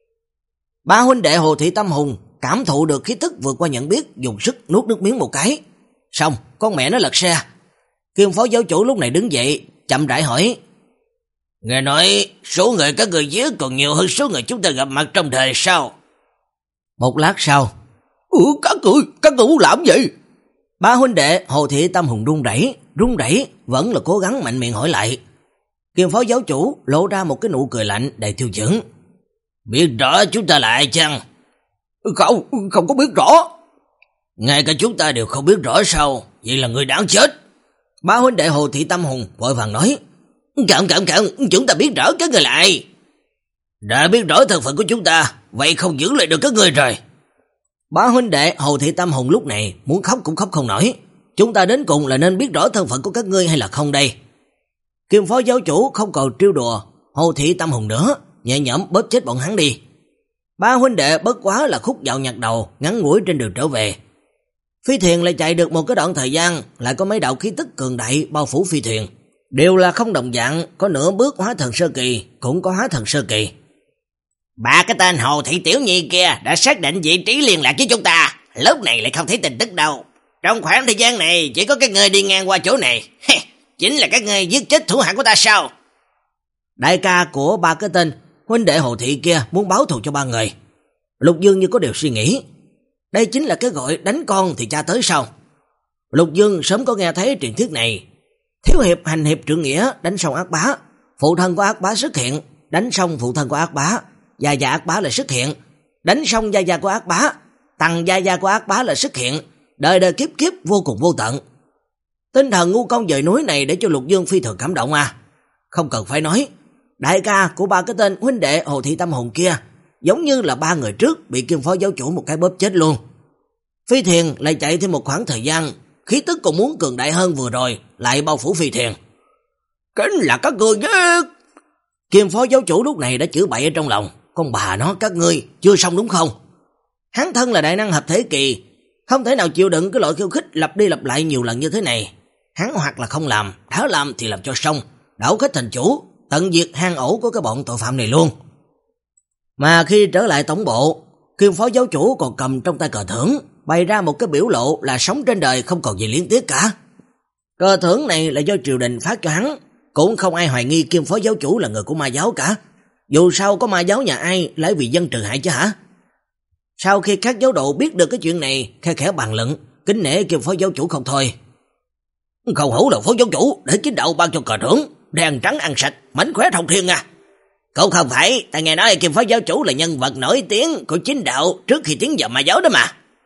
Speaker 1: Ba huynh đệ Hồ Thị Tâm Hùng cảm thụ được khí thức vượt qua nhận biết, dùng sức nuốt nước miếng một cái. Xong, con mẹ nó lật xe. Kim Phó giáo chủ lúc này đứng dậy, chậm rãi hỏi:
Speaker 2: Nghe nói số người các người giết còn nhiều hơn số người chúng ta gặp mặt trong đời sao?
Speaker 1: Một lát sau:
Speaker 2: Ừ, các người, các người muốn làm gì?
Speaker 1: Ba huynh đệ Hồ Thị Tâm Hùng run rẩy, run rẩy vẫn là cố gắng mạnh miệng hỏi lại. Kim Phó giáo chủ lộ ra một cái nụ cười lạnh đầy tiêu chuẩn.
Speaker 2: Biết rõ chúng ta là ai chăng? Không, không có biết rõ. Ngay cả chúng ta đều không biết rõ sao? Vậy là người đáng chết.
Speaker 1: Ba huynh đệ Hồ Thị Tâm Hùng vội vàng nói.
Speaker 2: Cậm cậm cậm, chúng ta biết rõ các người là ai. Đã biết rõ thân phận của chúng ta, vậy không giữ lại được các người rồi.
Speaker 1: Ba huynh đệ Hồ Thị Tâm Hùng lúc này muốn khóc cũng khóc không nổi. Chúng ta đến cùng là nên biết rõ thân phận của các ngươi hay là không đây? Kim phó giáo chủ không còn trêu đùa Hồ Thị Tâm Hùng nữa, nhẹ nhõm bóp chết bọn hắn đi. Ba huynh đệ bất quá là khúc dạo nhặt đầu, ngắn ngủi trên đường trở về. Phi thuyền lại chạy được một cái đoạn thời gian, lại có mấy đạo khí tức cường đại bao phủ phi thuyền. Đều là không đồng dạng, có nửa bước hóa thần sơ kỳ, cũng có hóa thần sơ kỳ.
Speaker 2: Ba cái tên Hồ Thị Tiểu Nhi kia đã xác định vị trí liên lạc với chúng ta, lúc này lại không thấy tin tức đâu. Trong khoảng thời gian này chỉ có các ngươi đi ngang qua chỗ này. Chính là các ngươi giết chết thủ hạ của ta sao?
Speaker 1: Đại ca của ba cái tên huynh đệ Hồ Thị kia muốn báo thù cho ba người. Lục Dương như có điều suy nghĩ. Đây chính là cái gọi đánh con thì cha tới sao? Lục Dương sớm có nghe thấy truyền thuyết này. Thiếu hiệp hành hiệp trượng nghĩa, đánh xong ác bá. Phụ thân của ác bá xuất hiện, đánh xong phụ thân của ác bá. Gia gia ác bá lại xuất hiện, đánh xong gia gia của ác bá. Tằng gia gia của ác bá lại xuất hiện. Đời đời kiếp kiếp vô cùng vô tận. Tinh thần ngu công dời núi này để cho Lục Dương phi thường cảm động à. Không cần phải nói, đại ca của ba cái tên huynh đệ Hồ Thị Tâm Hùng kia giống như là ba người trước bị Kim phó giáo chủ một cái bóp chết luôn. Phi thuyền lại chạy thêm một khoảng thời gian, khí tức còn muốn cường đại hơn vừa rồi lại bao phủ phi thuyền.
Speaker 2: Chính là các ngươi giết.
Speaker 1: Kim phó giáo chủ lúc này đã chửi bậy ở trong lòng. Con bà nó, các ngươi chưa xong đúng không? Hắn thân là đại năng hợp thế kỳ, không thể nào chịu đựng cái loại khiêu khích lặp đi lặp lại nhiều lần như thế này. Hắn hoặc là không làm, đã làm thì làm cho xong, đảo khách thành chủ, tận diệt hang ổ của cái bọn tội phạm này luôn. Mà khi trở lại tổng bộ, Kim phó giáo chủ còn cầm trong tay cờ thưởng, bày ra một cái biểu lộ là sống trên đời không còn gì liên tiếc cả. Cờ thưởng này là do triều đình phát cho hắn, cũng không ai hoài nghi Kim phó giáo chủ là người của ma giáo cả. Dù sao có ma giáo nhà ai lại vì dân trừ hại chứ hả? Sau khi các giáo đồ biết được cái chuyện này, khe khẽ bàn luận, kính nể Kim phó giáo chủ không thôi.
Speaker 2: Không hổ là phó giáo chủ, để chính đạo ban cho cờ thưởng, đen trắng ăn sạch, mảnh khóe thông thiên à. Cậu không phải, ta nghe nói Kim phó giáo chủ là nhân vật nổi tiếng của chính đạo trước khi tiến vào ma giáo đó mà.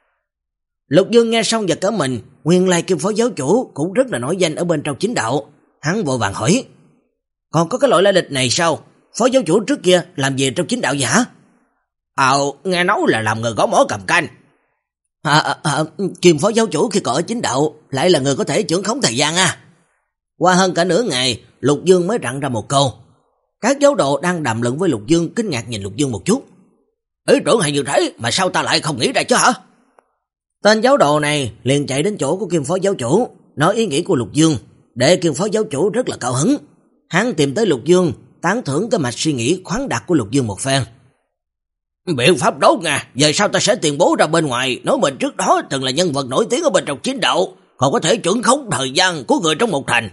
Speaker 1: Lục Dương nghe xong giật cả mình, nguyên lai Kim phó giáo chủ cũng rất là nổi danh ở bên trong chính đạo. Hắn vội vàng hỏi, còn có cái loại lai lịch này sao? Phó giáo chủ trước kia làm gì trong chính đạo vậy hả?
Speaker 2: Ờ, nghe nói là làm người gõ mỏ cầm canh.
Speaker 1: À, à, à, Kim phó giáo chủ khi còn ở chính đạo lại là người có thể trưởng khống thời gian à? Qua hơn cả nửa ngày, Lục Dương mới rặn ra một câu. Các giáo đồ đang đàm luận với Lục Dương kinh ngạc nhìn Lục Dương một chút.
Speaker 2: Ý tưởng hay như thế mà sao ta lại không nghĩ ra chứ hả?
Speaker 1: Tên giáo đồ này liền chạy đến chỗ của Kim phó giáo chủ, nói ý nghĩ của Lục Dương, để Kim phó giáo chủ rất là cao hứng. Hắn tìm tới Lục Dương, tán thưởng cái mạch suy nghĩ khoáng đạt của Lục Dương một phen.
Speaker 2: Biện pháp đốt nha, về sau ta sẽ tuyên bố ra bên ngoài, nói mình trước đó từng là nhân vật nổi tiếng ở bên trong chính đạo, còn có thể chuẩn khống thời gian của người trong một thành.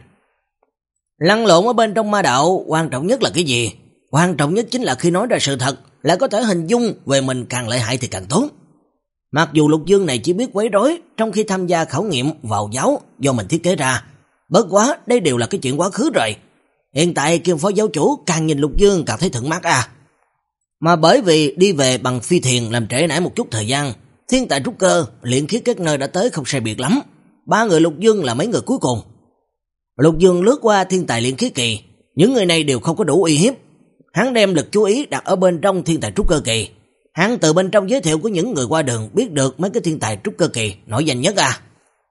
Speaker 1: Lăn lộn ở bên trong ma đạo, quan trọng nhất là cái gì? Quan trọng nhất chính là khi nói ra sự thật, lại có thể hình dung về mình càng lợi hại thì càng tốt. Mặc dù Lục Dương này chỉ biết quấy rối trong khi tham gia khảo nghiệm vào giáo do mình thiết kế ra, bất quá đây đều là cái chuyện quá khứ rồi. Hiện tại Kim phó giáo chủ càng nhìn Lục Dương càng thấy thuận mắt à. Mà bởi vì đi về bằng phi thuyền làm trễ nải một chút thời gian, thiên tài trúc cơ, luyện khí các nơi đã tới không sai biệt lắm. Ba người Lục Dương là mấy người cuối cùng. Lục Dương lướt qua thiên tài luyện khí kỳ, những người này đều không có đủ uy hiếp. Hắn đem lực chú ý đặt ở bên trong thiên tài trúc cơ kỳ. Hắn từ bên trong giới thiệu của những người qua đường biết được mấy cái thiên tài trúc cơ kỳ nổi danh nhất à.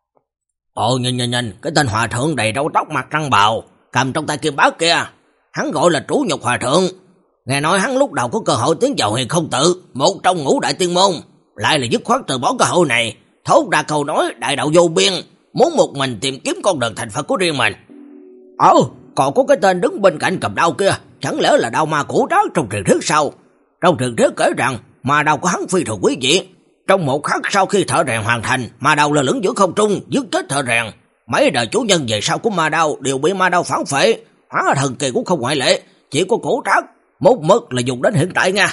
Speaker 2: Ồ, nhìn nhìn nhìn, cái tên hòa thượng đầy râu tóc mặt trăng bào, cầm trong tay kim báo kia, hắn gọi là Trú Nhục Hòa Thượng. Nghe nói hắn lúc đầu có cơ hội tiến vào Huyền Không Tự, một trong ngũ đại tiên môn, lại là dứt khoát từ bỏ cơ hội này, thốt ra câu nói đại đạo vô biên, muốn một mình tìm kiếm con đường thành Phật của riêng mình. Ồ, còn có cái tên đứng bên cạnh cầm đao kia, chẳng lẽ là đao ma cũ đó trong truyền thuyết sao? Trong truyền thuyết kể rằng ma đao của hắn phi thường quý vị, trong một khắc sau khi thợ rèn hoàn thành, ma đao lơ lửng giữa không trung, giết chết thợ rèn. Mấy đời chủ nhân về sau của ma đao đều bị ma đao phản phệ, hóa thần kỳ cũng không ngoại lệ, chỉ có cổ trác một mực là dùng đến hiện tại nha.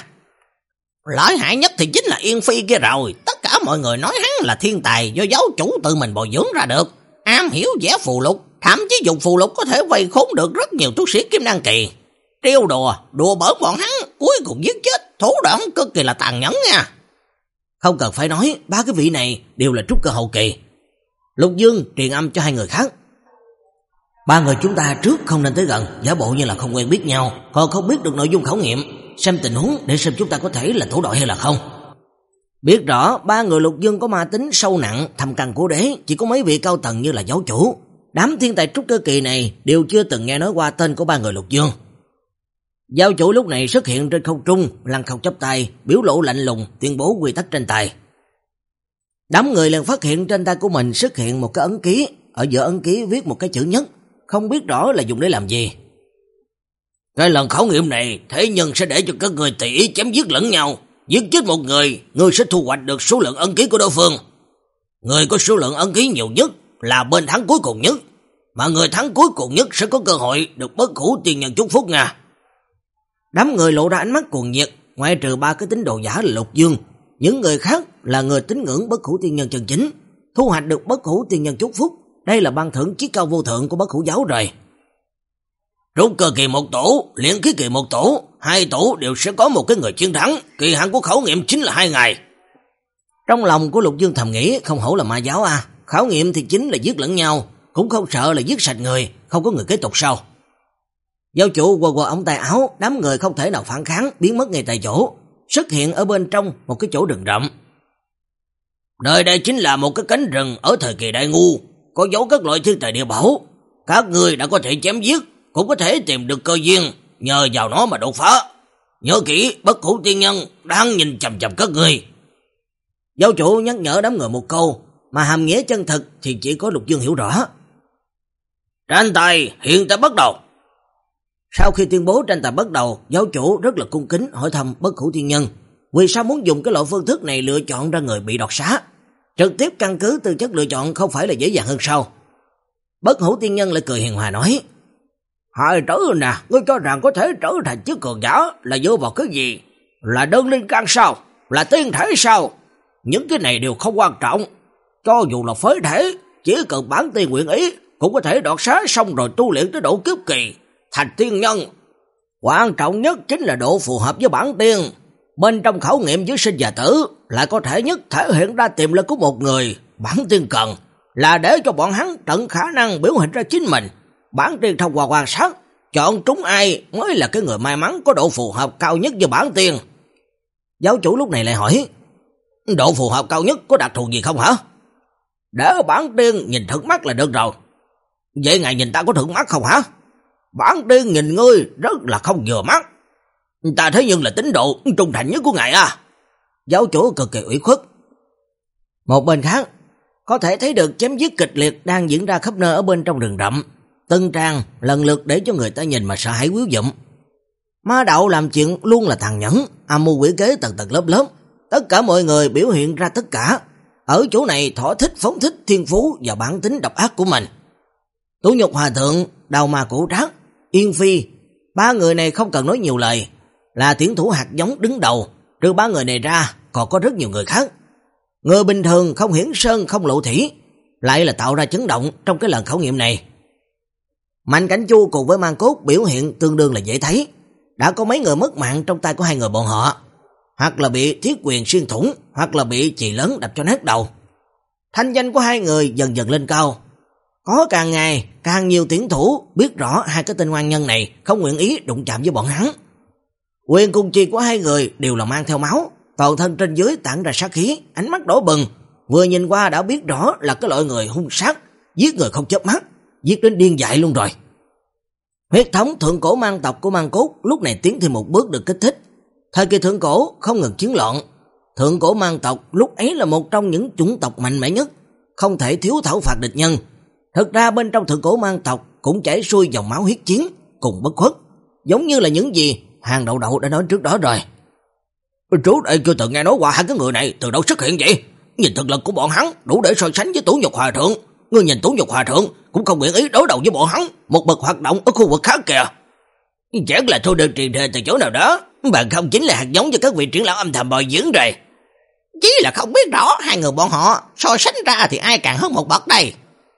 Speaker 2: Lợi hại nhất thì chính là Yên Phi kia rồi, tất cả mọi người nói hắn là thiên tài do giáo chủ tự mình bồi dưỡng ra được, am hiểu vẽ phù lục, thậm chí dùng phù lục có thể vây khốn được rất nhiều tu sĩ kim đan kỳ. Trêu đùa, đùa bỡn bọn hắn, cuối cùng giết chết, thủ đoạn cực kỳ là tàn nhẫn nha.
Speaker 1: Không cần phải nói, ba cái vị này đều là trúc cơ hậu kỳ. Lục Dương truyền âm cho hai người khác. Ba người chúng ta trước không nên tới gần, giả bộ như là không quen biết nhau, còn không biết được nội dung khảo nghiệm, xem tình huống để xem chúng ta có thể là thủ đội hay là không. Biết rõ ba người Lục Dương có ma tính sâu nặng, thâm căn cố đế, chỉ có mấy vị cao tầng như là giáo chủ. Đám thiên tài trúc cơ kỳ này đều chưa từng nghe nói qua tên của ba người Lục Dương. Giáo chủ lúc này xuất hiện trên không trung, lăng không chắp tay, biểu lộ lạnh lùng, tuyên bố quy tắc tranh tài. Đám người liền phát hiện trên tay của mình xuất hiện một cái ấn ký, ở giữa ấn ký viết một cái chữ nhất, không biết rõ là dùng để làm gì. Cái lần khảo nghiệm này, thế nhân sẽ để cho các người tùy ý chém giết lẫn nhau, giết chết một người, người sẽ thu hoạch được số lượng ấn ký của đối phương. Người có số lượng ấn ký nhiều nhất là bên thắng cuối cùng nhất, mà người thắng cuối cùng nhất sẽ có cơ hội được bất hủ tiên nhân chúc phúc nha. Đám người lộ ra ánh mắt cuồng nhiệt, ngoại trừ ba cái tín đồ giả là Lục Dương, những người khác là người tín ngưỡng bất hủ tiên nhân chân chính, thu hoạch được bất hủ tiên nhân chúc phúc, đây là ban thưởng chí cao vô thượng của bất hủ giáo rồi. Trúc cơ kỳ một tổ, luyện khí kỳ một tổ, hai tổ đều sẽ có một cái người chiến thắng, kỳ hạn của khảo nghiệm chính là hai ngày. Trong lòng của Lục Dương thầm nghĩ, không hổ là ma giáo à, khảo nghiệm thì chính là giết lẫn nhau, cũng không sợ là giết sạch người, không có người kế tục sau. Giáo chủ quờ quờ ống tay áo, đám người không thể nào phản kháng, biến mất ngay tại chỗ, xuất hiện ở bên trong một cái chỗ rừng rậm. Nơi đây chính là một cái cánh rừng ở thời kỳ Đại Ngu, có dấu các loại thiên tài địa bảo, các người đã có thể chém giết, cũng có thể tìm được cơ duyên, nhờ vào nó mà đột phá. Nhớ kỹ, bất hủ tiên nhân đang nhìn chằm chằm các người. Giáo chủ nhắc nhở đám người một câu, mà hàm nghĩa chân thực thì chỉ có Lục Dương hiểu rõ. Tranh tài hiện tại bắt đầu. Sau khi tuyên bố tranh tài bắt đầu, giáo chủ rất là cung kính hỏi thăm bất hủ tiên nhân, vì sao muốn dùng cái loại phương thức này lựa chọn ra người bị đoạt xá? Trực tiếp căn cứ tư chất lựa chọn không phải là dễ dàng hơn sao? Bất hủ tiên nhân lại cười hiền hòa nói, hai tử nè, ngươi cho rằng có thể trở thành chức cường giả là dựa vào cái gì? Là đơn linh căn sao? Là tiên thể sao? Những cái này đều không quan trọng. Cho dù là phế thể, chỉ cần bản tiên nguyện ý, cũng có thể đoạt xá xong rồi tu luyện tới độ kiếp kỳ, thành tiên nhân. Quan trọng nhất chính là độ phù hợp với bản tiên. Bên trong khảo nghiệm với sinh và tử, lại có thể nhất thể hiện ra tiềm lực của một người. Bản tiên cần là để cho bọn hắn tận khả năng biểu hiện ra chính mình. Bản tiên thông qua quan sát, chọn trúng ai mới là cái người may mắn có độ phù hợp cao nhất với bản tiên. Giáo chủ lúc này lại hỏi, độ phù hợp cao nhất có đặc thù gì không hả? Để bản tiên nhìn thuận mắt là được rồi. Vậy ngài nhìn ta có thuận mắt không hả? Bản tiên nhìn ngươi rất là không vừa mắt. Ta thấy nhưng là tín độ trung thành nhất của ngài à. Giáo chủ cực kỳ ủy khuất. Một bên khác, có thể thấy được chém giết kịch liệt đang diễn ra khắp nơi ở bên trong rừng rậm. Tân trang lần lượt để cho người ta nhìn mà sợ hãi quýu dụm. Ma đạo làm chuyện luôn là tàn nhẫn, âm mưu quỷ kế tầng tầng lớp lớp. Tất cả mọi người biểu hiện ra tất cả. Ở chỗ này thỏa thích phóng thích thiên phú và bản tính độc ác của mình. Tú Nhục Hòa Thượng, Đào Ma Cổ Trác, Yên Phi, ba người này không cần nói nhiều lời, là tuyển thủ hạt giống đứng đầu. Trừ ba người này ra còn có rất nhiều người khác. Người bình thường không hiển sơn không lộ thủy, lại là tạo ra chấn động trong cái lần khảo nghiệm này. Mạnh Cảnh Chu cùng với Mang Cốt biểu hiện tương đương là dễ thấy. Đã có mấy người mất mạng trong tay của hai người bọn họ, hoặc là bị thiết quyền xuyên thủng, hoặc là bị chì lớn đập cho nát đầu. Thanh danh của hai người dần dần lên cao. Có càng ngày càng nhiều tuyển thủ biết rõ hai cái tên ngoan nhân này không nguyện ý đụng chạm với bọn hắn. Quyền cùng chi của hai người đều là mang theo máu, toàn thân trên dưới tản ra sát khí, ánh mắt đỏ bừng, vừa nhìn qua đã biết rõ là cái loại người hung sát, giết người không chớp mắt, giết đến điên dại luôn rồi. Huyết thống thượng cổ mang tộc của Mang Cốt lúc này tiến thêm một bước được kích thích. Thời kỳ thượng cổ không ngừng chiến loạn, thượng cổ mang tộc lúc ấy là một trong những chủng tộc mạnh mẽ nhất, không thể thiếu thảo phạt địch nhân. Thực ra bên trong thượng cổ mang tộc cũng chảy xuôi dòng máu huyết chiến cùng bất khuất, giống như là những gì Hàng Đậu Đậu đã nói trước đó rồi. Chú đây chưa từng nghe nói qua hai cái người này từ đâu xuất hiện vậy? Nhìn thực lực của bọn hắn đủ để so sánh với Tú Nhục Hòa Thượng. Ngươi nhìn Tú Nhục Hòa Thượng cũng không nguyện ý đối đầu với bọn hắn, một bậc hoạt động ở khu vực khác kìa. Chắc là thu được truyền thừa từ chỗ nào đó, bạn không chính là hạt giống cho các vị trưởng lão âm thầm bồi dưỡng rồi. Chỉ là không biết rõ hai người bọn họ so sánh ra thì ai càng hơn một bậc đây.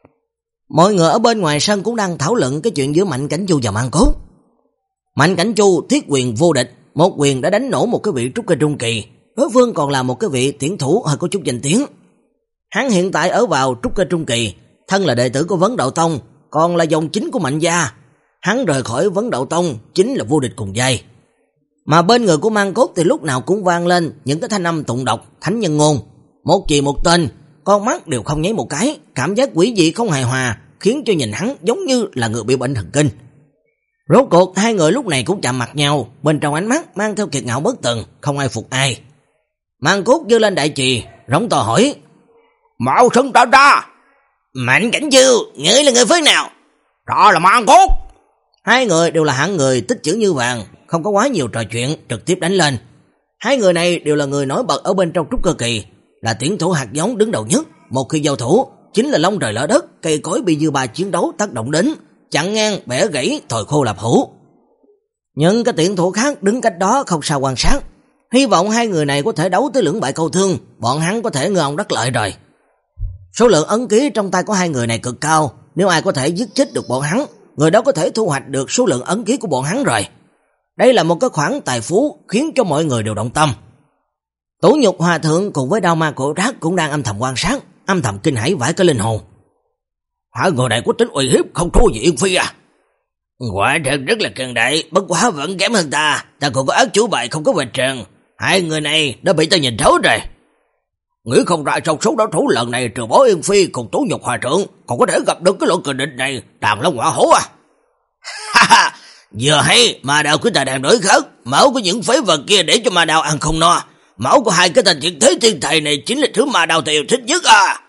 Speaker 1: Mọi người ở bên ngoài sân cũng đang thảo luận cái chuyện giữa Mạnh Cảnh Chu và Mang Cốt. Mạnh Cảnh Chu thiết quyền vô địch, một quyền đã đánh nổ một cái vị trúc cơ trung kỳ, đối phương còn là một cái vị tiễn thủ hơi có chút danh tiếng. Hắn hiện tại ở vào trúc cơ trung kỳ, thân là đệ tử của Vấn Đạo Tông, còn là dòng chính của Mạnh gia. Hắn rời khỏi Vấn Đạo Tông chính là vô địch cùng giai. Mà bên người của Mang Cốt thì lúc nào cũng vang lên những cái thanh âm tụng độc, thánh nhân ngôn. Một chì một tên, con mắt đều không nháy một cái, cảm giác quỷ dị không hài hòa, khiến cho nhìn hắn giống như là người bị bệnh thần kinh. Rốt cuộc hai người lúc này cũng chạm mặt nhau, bên trong ánh mắt mang theo kiệt ngạo bất tường, không ai phục ai. Mang Cốt giơ lên đại chì, rống to hỏi:
Speaker 2: Mạo xưng ta ta, Mạnh Cảnh Chiêu, ngươi là người phế nào? Đó là Mang Cốt.
Speaker 1: Hai người đều là hạng người tích chữ như vàng, không có quá nhiều trò chuyện, trực tiếp đánh lên. Hai người này đều là người nổi bật ở bên trong trúc cơ kỳ, là tiến thủ hạt giống đứng đầu nhất. Một khi giao thủ, chính là long trời lở đất, cây cối bị dư ba chiến đấu tác động đến, chặn ngang, bẻ gãy, thồi khô lạp hủ. Nhưng cái tiễn thủ khác đứng cách đó không sao quan sát, hy vọng hai người này có thể đấu tới lưỡng bại câu thương, bọn hắn có thể ngư ông đắc lợi rồi. Số lượng ấn ký trong tay của hai người này cực cao, nếu ai có thể giết chết được bọn hắn, người đó có thể thu hoạch được số lượng ấn ký của bọn hắn rồi. Đây là một cái khoản tài phú khiến cho mọi người đều động tâm. Tủ Nhục Hòa Thượng cùng với Đao Ma Cổ Trác cũng đang âm thầm quan sát, âm thầm kinh hãi vãi cái linh hồn.
Speaker 2: Hai người này có tính uy hiếp không thua gì Yên Phi à? Quả thật rất là cường đại, bất quá vẫn kém hơn ta, ta còn có ác chủ bài không có vạch trần. Hai người này đã bị ta nhìn thấu rồi. Nghĩ không ra trong số đối thủ lần này trừ bỏ Yên Phi cùng Tủ Nhục Hòa Thượng còn có thể gặp được cái loại kình địch này, đàn long hỏa hổ à. Ha ha, giờ hay mà đạo của ta đang đổi khác, máu của những phế vật kia để cho ma đạo ăn không no. Máu của hai cái thành tuyệt thế thiên thầy này chính là thứ ma đạo ta yêu thích nhất à.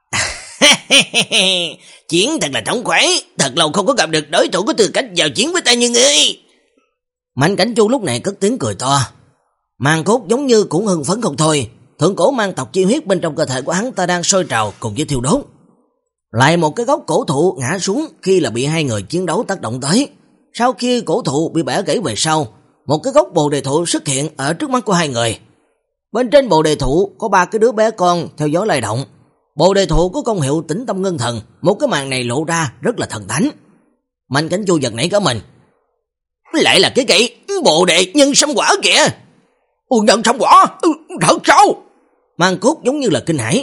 Speaker 2: Chiến thật là thống khoái, thật lâu không có gặp được đối thủ có tư cách vào chiến với ta như ngươi.
Speaker 1: Mạnh Cảnh Chu lúc này cất tiếng cười to. Mang Cốt giống như cũng hưng phấn không thôi, thượng cổ mang tộc chi huyết bên trong cơ thể của hắn ta đang sôi trào cùng với thiêu đốt. Lại một cái gốc cổ thụ ngã xuống khi là bị hai người chiến đấu tác động tới. Sau khi cổ thụ bị bẻ gãy về sau, một cái gốc bồ đề thụ xuất hiện ở trước mắt của hai người. Bên trên bồ đề thụ có ba cái đứa bé con theo gió lay động. Bồ đề thụ có công hiệu tĩnh tâm ngưng thần, một cái màn này lộ ra rất là thần thánh. Mạnh Cảnh Chu giật nảy cả mình.
Speaker 2: Lại là cái cây bồ đề nhân sâm quả kìa. Ủa, nhân sâm quả, thật sao?
Speaker 1: Mang Cốt giống như là kinh hãi.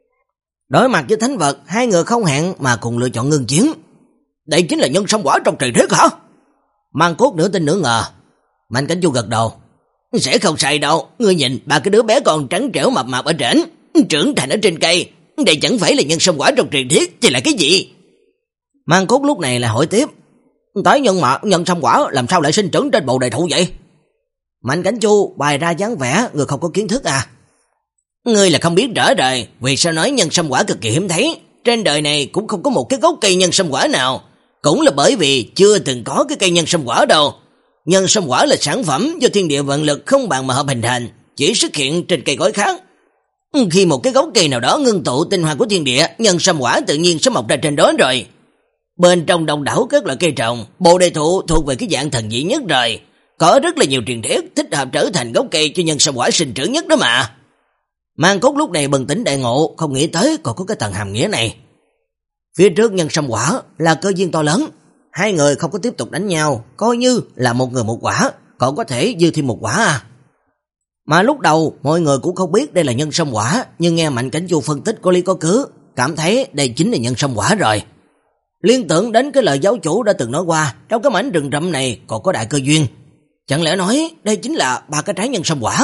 Speaker 1: Đối mặt với thánh vật, hai người không hẹn mà cùng lựa chọn ngưng chiến.
Speaker 2: Đây chính là nhân sâm quả trong truyền thuyết hả?
Speaker 1: Mang Cốt nửa tin nửa ngờ. Mạnh Cảnh Chu gật đầu.
Speaker 2: Sẽ không sai đâu, ngươi nhìn ba cái đứa bé con trắng trẻo mập mạp ở trển, trưởng thành ở trên cây, đây chẳng phải là nhân sâm quả trong truyền thuyết thì là cái gì?
Speaker 1: Mang Cốt lúc này là hỏi tiếp.
Speaker 2: Tới nhân mà nhân sâm quả làm sao lại sinh trưởng trên bồ đề thụ vậy?
Speaker 1: Mạnh Cảnh Chu bày ra dáng vẻ người không có kiến thức à?
Speaker 2: Ngươi là không biết rõ rồi, vì sao nói nhân sâm quả cực kỳ hiếm thấy, trên đời này cũng không có một cái gốc cây nhân sâm quả nào, cũng là bởi vì chưa từng có cái cây nhân sâm quả đâu. Nhân sâm quả là sản phẩm do thiên địa vận lực không bàn mà hợp hình thành, chỉ xuất hiện trên cây cối khác. Khi một cái gốc cây nào đó ngưng tụ tinh hoa của thiên địa, nhân sâm quả tự nhiên sẽ mọc ra trên đó rồi. Bên trong đông đảo các loại cây trồng, bồ đề thụ thuộc về cái dạng thần dị nhất rồi, có rất là nhiều truyền thuyết thích hợp trở thành gốc cây cho nhân sâm quả sinh trưởng nhất đó mà.
Speaker 1: Mang Cốt lúc này bừng tỉnh đại ngộ, không nghĩ tới còn có cái tầng hàm nghĩa này. Phía trước nhân sâm quả là cơ duyên to lớn, hai người không có tiếp tục đánh nhau, coi như là một người một quả, còn có thể dư thêm một quả à. Mà lúc đầu mọi người cũng không biết đây là nhân sâm quả, nhưng nghe Mạnh Cảnh Chu phân tích có lý có cứ, cảm thấy đây chính là nhân sâm quả rồi. Liên tưởng đến cái lời giáo chủ đã từng nói qua, trong cái mảnh rừng rậm này còn có đại cơ duyên. Chẳng lẽ nói đây chính là ba cái trái nhân sâm quả?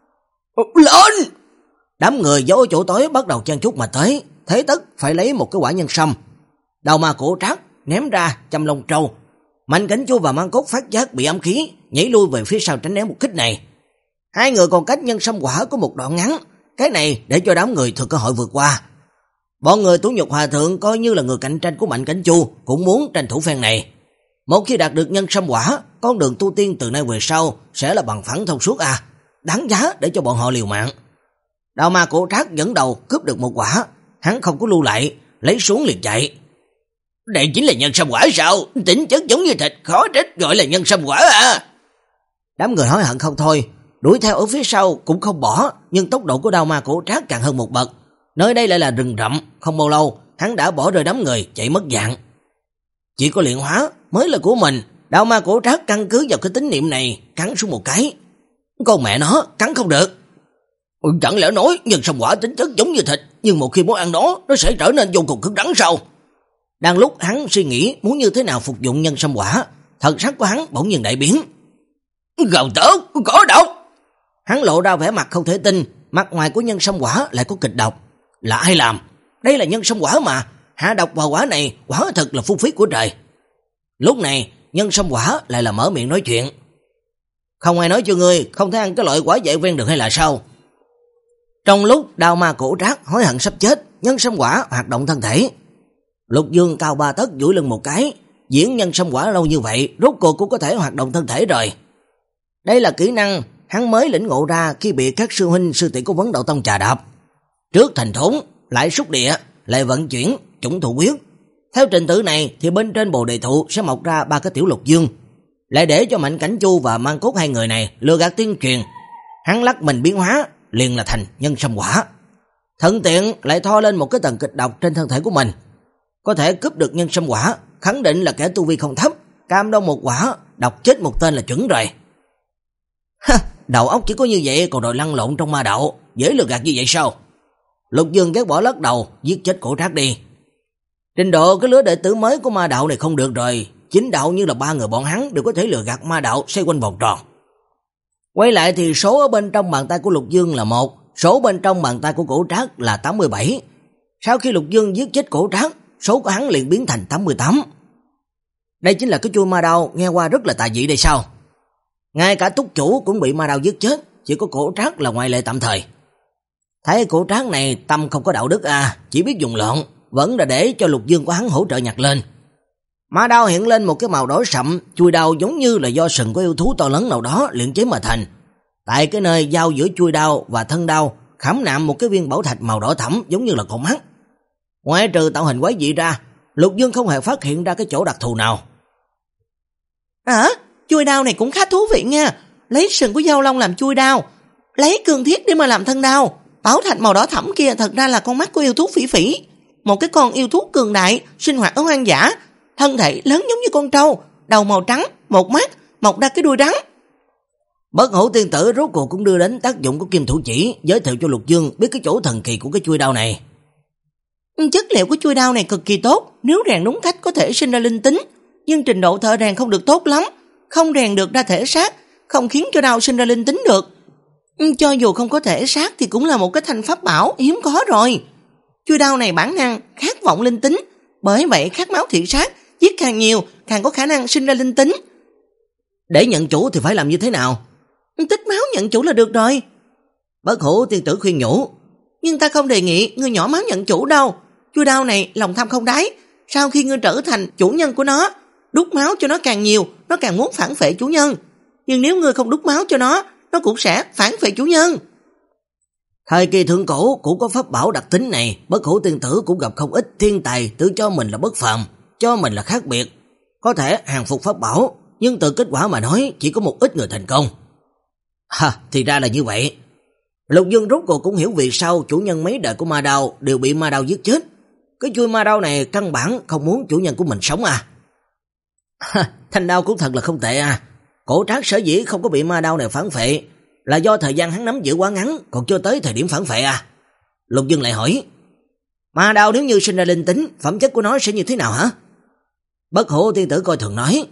Speaker 2: Lên!
Speaker 1: Đám người giấu chỗ tối bắt đầu chen chúc mà tới, thế tất phải lấy một cái quả nhân sâm. Đao Ma Cổ Trác ném ra Châm Long Trâu. Mạnh Cảnh Chu và Mang Cốt phát giác bị ám khí, nhảy lui về phía sau tránh né một kích này. Hai người còn cách nhân sâm quả có một đoạn ngắn, cái này để cho đám người thừa cơ hội vượt qua. Bọn người Tủ Nhục Hòa Thượng coi như là người cạnh tranh của Mạnh Cảnh Chu, cũng muốn tranh thủ phen này. Một khi đạt được nhân sâm quả, con đường tu tiên từ nay về sau sẽ là bằng phẳng thông suốt à, đáng giá để cho bọn họ liều mạng. Đao Ma Cổ Trác dẫn đầu cướp được một quả, hắn không có lưu lại, lấy xuống liền chạy.
Speaker 2: Đây chính là nhân sâm quả sao? Tính chất giống như thịt, khó trách gọi là nhân sâm quả à.
Speaker 1: Đám người hối hận không thôi, đuổi theo ở phía sau cũng không bỏ, nhưng tốc độ của Đao Ma Cổ Trác càng hơn một bậc. Nơi đây lại là rừng rậm, không bao lâu hắn đã bỏ rơi đám người chạy mất dạng. Chỉ có luyện hóa mới là của mình. Đao Ma Cổ Trác căn cứ vào cái tín niệm này cắn xuống một cái. Con mẹ nó, cắn không được.
Speaker 2: Chẳng lẽ nói nhân sâm quả tính chất giống như thịt, nhưng một khi muốn ăn nó, nó sẽ trở nên vô cùng cứng rắn sao?
Speaker 1: Đang lúc hắn suy nghĩ muốn như thế nào phục dụng nhân sâm quả, thần sắc của hắn bỗng nhiên đại biến.
Speaker 2: Gào tớ, có độc!
Speaker 1: Hắn lộ ra vẻ mặt không thể tin, mặt ngoài của nhân sâm quả lại có kịch độc. Là ai làm? Đây là nhân sâm quả mà, hạ độc vào quả này quả thật là phung phí của trời. Lúc này, nhân sâm quả lại là mở miệng nói chuyện. Không ai nói cho ngươi không thể ăn cái loại quả dại ven đường hay là sao? Trong lúc Đao Ma Cổ Trác hối hận sắp chết, nhân sâm quả hoạt động thân thể. Lục Dương cao ba tấc duỗi lưng một cái, diễn nhân sâm quả lâu như vậy, rốt cuộc cũng có thể hoạt động thân thể rồi. Đây là kỹ năng hắn mới lĩnh ngộ ra khi bị các sư huynh sư tỷ của Vấn Đạo Tông trà đạp. Trước thành thốn, lại xúc địa, lại vận chuyển, chủng thụ quyết. Theo trình tự này thì bên trên bồ đề thụ sẽ mọc ra ba cái tiểu Lục Dương. Lại để cho Mạnh Cảnh Chu và Mang Cốt hai người này lừa gạt tiên truyền. Hắn lắc mình biến hóa, liền là thành nhân sâm quả. Thuận tiện lại tho lên một cái tầng kịch độc trên thân thể của mình. Có thể cướp được nhân sâm quả, khẳng định là kẻ tu vi không thấp, cam đoan một quả, độc chết một tên là chuẩn rồi. Ha, đầu óc chỉ có như vậy còn đòi lăn lộn trong ma đạo, dễ lừa gạt như vậy sao? Lục Dương ghét bỏ lắc đầu, giết chết Cổ Trác đi. Trình độ cái lứa đệ tử mới của ma đạo này không được rồi, chính đạo như là ba người bọn hắn đều có thể lừa gạt ma đạo xoay quanh vòng tròn. Quay lại thì số ở bên trong bàn tay của Lục Dương là một, số bên trong bàn tay của Cổ Trác là tám mươi bảy. Sau khi Lục Dương giết chết Cổ Trác, số của hắn liền biến thành tám mươi tám. Đây chính là cái chui ma đao nghe qua rất là tà dị đây sao? Ngay cả túc chủ cũng bị ma đao giết chết, chỉ có Cổ Trác là ngoại lệ tạm thời. Thấy Cổ Trác này tâm không có đạo đức à, chỉ biết dùng lợn, vẫn là để cho Lục Dương của hắn hỗ trợ nhặt lên. Ma đao hiện lên một cái màu đỏ sậm, chui đao giống như là do sừng của yêu thú to lớn nào đó luyện chế mà thành. Tại cái nơi giao giữa chui đao và thân đao khảm nạm một cái viên bảo thạch màu đỏ thẫm giống như là con mắt. Ngoài trừ tạo hình quái dị ra, Lục Dương không hề phát hiện ra cái chỗ đặc thù nào.
Speaker 3: À, chui đao này cũng khá thú vị nha, lấy sừng của dao long làm chui đao, lấy cương thiết để mà làm thân đao. Bảo thạch màu đỏ thẫm kia thật ra là con mắt của yêu thú phỉ phỉ, một cái con yêu thú cường đại, sinh hoạt ở hoang dã, thân thể lớn giống như con trâu, đầu màu trắng, một mắt, mọc ra cái đuôi rắn.
Speaker 1: Bất Hủ tiên tử rốt cuộc cũng đưa đến tác dụng của kim thủ chỉ, giới thiệu cho Lục Dương biết cái chỗ thần kỳ của cái chui đao này.
Speaker 3: Chất liệu của chui đao này cực kỳ tốt, nếu rèn đúng cách có thể sinh ra linh tính, nhưng trình độ thợ rèn không được tốt lắm, không rèn được ra thể xác, không khiến cho đao sinh ra linh tính được. Cho dù không có thể xác thì cũng là một cái thanh pháp bảo hiếm có rồi. Chui đao này bản năng khát vọng linh tính, bởi vậy khát máu thị sát, giết càng nhiều càng có khả năng sinh ra linh tính.
Speaker 1: Để nhận chủ thì phải làm như thế nào?
Speaker 3: Tích máu nhận chủ là được rồi.
Speaker 1: Bất Hủ tiên tử khuyên nhủ.
Speaker 3: Nhưng ta không đề nghị ngươi nhỏ máu nhận chủ đâu. Chui đao này lòng tham không đáy, sau khi ngươi trở thành chủ nhân của nó, đút máu cho nó càng nhiều, nó càng muốn phản phệ chủ nhân. Nhưng nếu ngươi không đút máu cho nó, nó cũng sẽ phản phệ chủ nhân.
Speaker 1: Thời kỳ thượng cổ cũng có pháp bảo đặc tính này, Bất Hủ tiên tử cũng gặp không ít thiên tài tự cho mình là bất phàm, cho mình là khác biệt, có thể hàng phục pháp bảo, nhưng từ kết quả mà nói chỉ có một ít người thành công. Ha, thì ra là như vậy. Lục Dương rốt cuộc cũng hiểu vì sao chủ nhân mấy đời của ma đao đều bị ma đao giết chết. Cái chui ma đao này căn bản không muốn chủ nhân của mình sống à. Ha, thanh đao cũng thật là không tệ à. Cổ Trác sở dĩ không có bị ma đao này phản phệ là do thời gian hắn nắm giữ quá ngắn, còn chưa tới thời điểm phản phệ à. Lục Dương lại hỏi, ma đao nếu như sinh ra linh tính, phẩm chất của nó sẽ như thế nào hả? Bất Hủ tiên tử coi thường nói,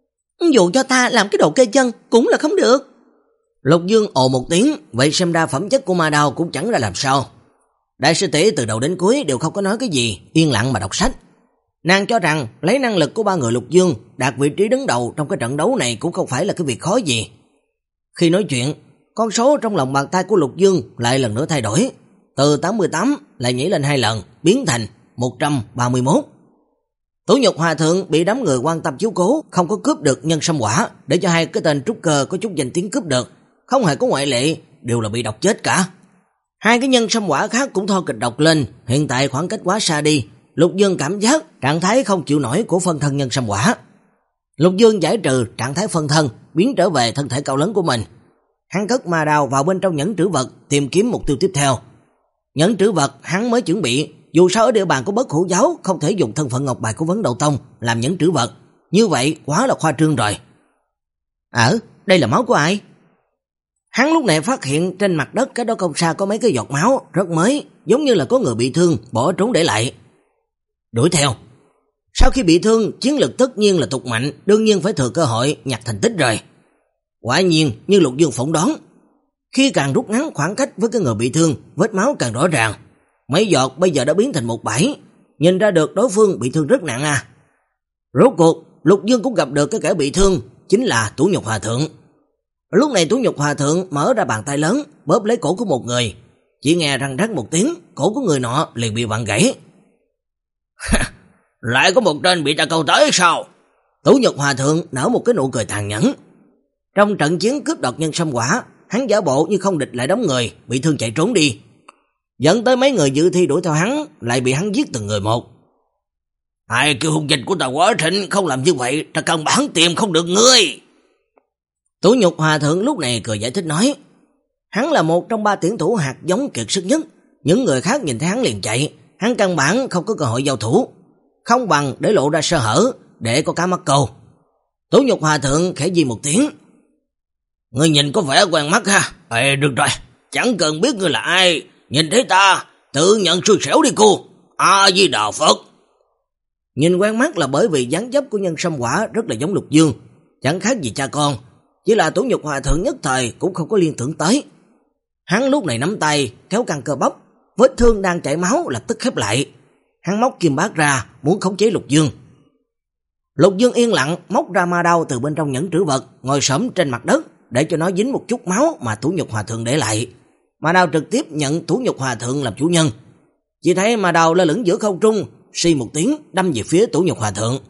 Speaker 3: dù cho ta làm cái độ kê chân cũng là không được.
Speaker 1: Lục Dương ồ một tiếng, vậy xem ra phẩm chất của ma đao cũng chẳng ra làm sao. Đại sư tỷ từ đầu đến cuối đều không có nói cái gì, yên lặng mà đọc sách. Nàng cho rằng lấy năng lực của ba người Lục Dương đạt vị trí đứng đầu trong cái trận đấu này cũng không phải là cái việc khó gì. Khi nói chuyện, con số trong lòng bàn tay của Lục Dương lại lần nữa thay đổi, từ tám mươi tám lại nhảy lên hai lần, biến thành một trăm ba mươi mốt. Tủ Nhục Hòa Thượng bị đám người quan tâm chiếu cố, không có cướp được nhân sâm quả, để cho hai cái tên trúc cơ có chút danh tiếng cướp được, không hề có ngoại lệ, đều là bị độc chết cả. Hai cái nhân sâm quả khác cũng tho kịch độc lên, hiện tại khoảng cách quá xa đi, Lục Dương cảm giác trạng thái không chịu nổi của phân thân nhân sâm quả. Lục Dương giải trừ trạng thái phân thân, biến trở về thân thể cao lớn của mình. Hắn cất ma đao vào bên trong nhẫn trữ vật, tìm kiếm mục tiêu tiếp theo. Nhẫn trữ vật hắn mới chuẩn bị, dù sao ở địa bàn của Bất Hủ giáo không thể dùng thân phận ngọc bài của Vấn Đạo Tông làm nhẫn trữ vật, như vậy quá là khoa trương rồi. Ở, đây là máu của ai? Hắn lúc này phát hiện trên mặt đất cái đó không xa có mấy cái giọt máu rất mới, giống như là có người bị thương bỏ trốn để lại. Đuổi theo. Sau khi bị thương, chiến lực tất nhiên là tụt mạnh, đương nhiên phải thừa cơ hội nhặt thành tích rồi. Quả nhiên như Lục Dương phỏng đoán, khi càng rút ngắn khoảng cách với cái người bị thương, vết máu càng rõ ràng. Mấy giọt bây giờ đã biến thành một bãi, nhìn ra được đối phương bị thương rất nặng à. Rốt cuộc, Lục Dương cũng gặp được cái kẻ bị thương, chính là Tủ Nhục Hòa Thượng. Lúc này Tủ Nhục Hòa Thượng mở ra bàn tay lớn, bóp lấy cổ của một người. Chỉ nghe răng rắc một tiếng, cổ của người nọ liền bị vặn gãy.
Speaker 2: Lại có một tên bị ta câu tới sao?
Speaker 1: Tủ Nhục Hòa Thượng nở một cái nụ cười tàn nhẫn. Trong trận chiến cướp đoạt nhân sâm quả, hắn giả bộ như không địch lại đám người, bị thương chạy trốn đi. Dẫn tới mấy người dự thi đuổi theo hắn, lại bị hắn giết từng người một.
Speaker 2: Ai kêu hung dịch của ta quá thịnh, không làm như vậy, ta căn bản tìm không được ngươi.
Speaker 1: Tủ Nhục Hòa Thượng lúc này cười giải thích nói, hắn là một trong ba tuyển thủ hạt giống kiệt sức nhất, những người khác nhìn thấy hắn liền chạy, hắn căn bản không có cơ hội giao thủ, không bằng để lộ ra sơ hở, để có cá mắc câu. Tủ Nhục Hòa Thượng khẽ di một tiếng,
Speaker 2: ngươi nhìn có vẻ quen mắt ha. Ê, được rồi, chẳng cần biết ngươi là ai, nhìn thấy ta, tự nhận xui xẻo đi cô. A-di-đà Phật.
Speaker 1: Nhìn quen mắt là bởi vì dáng dấp của nhân sâm quả rất là giống Lục Dương, chẳng khác gì cha con, chỉ là Tủ Nhục Hòa Thượng nhất thời cũng không có liên tưởng tới. Hắn lúc này nắm tay, kéo căng cơ bắp, vết thương đang chảy máu lập tức khép lại. Hắn móc kim bát ra, muốn khống chế Lục Dương. Lục Dương yên lặng móc ra ma đao từ bên trong nhẫn trữ vật, ngồi xổm trên mặt đất để cho nó dính một chút máu mà Tủ Nhục Hòa Thượng để lại. Ma đao trực tiếp nhận Tủ Nhục Hòa Thượng làm chủ nhân. Chỉ thấy ma đao lơ lửng giữa không trung, xì một tiếng đâm về phía Tủ Nhục Hòa Thượng.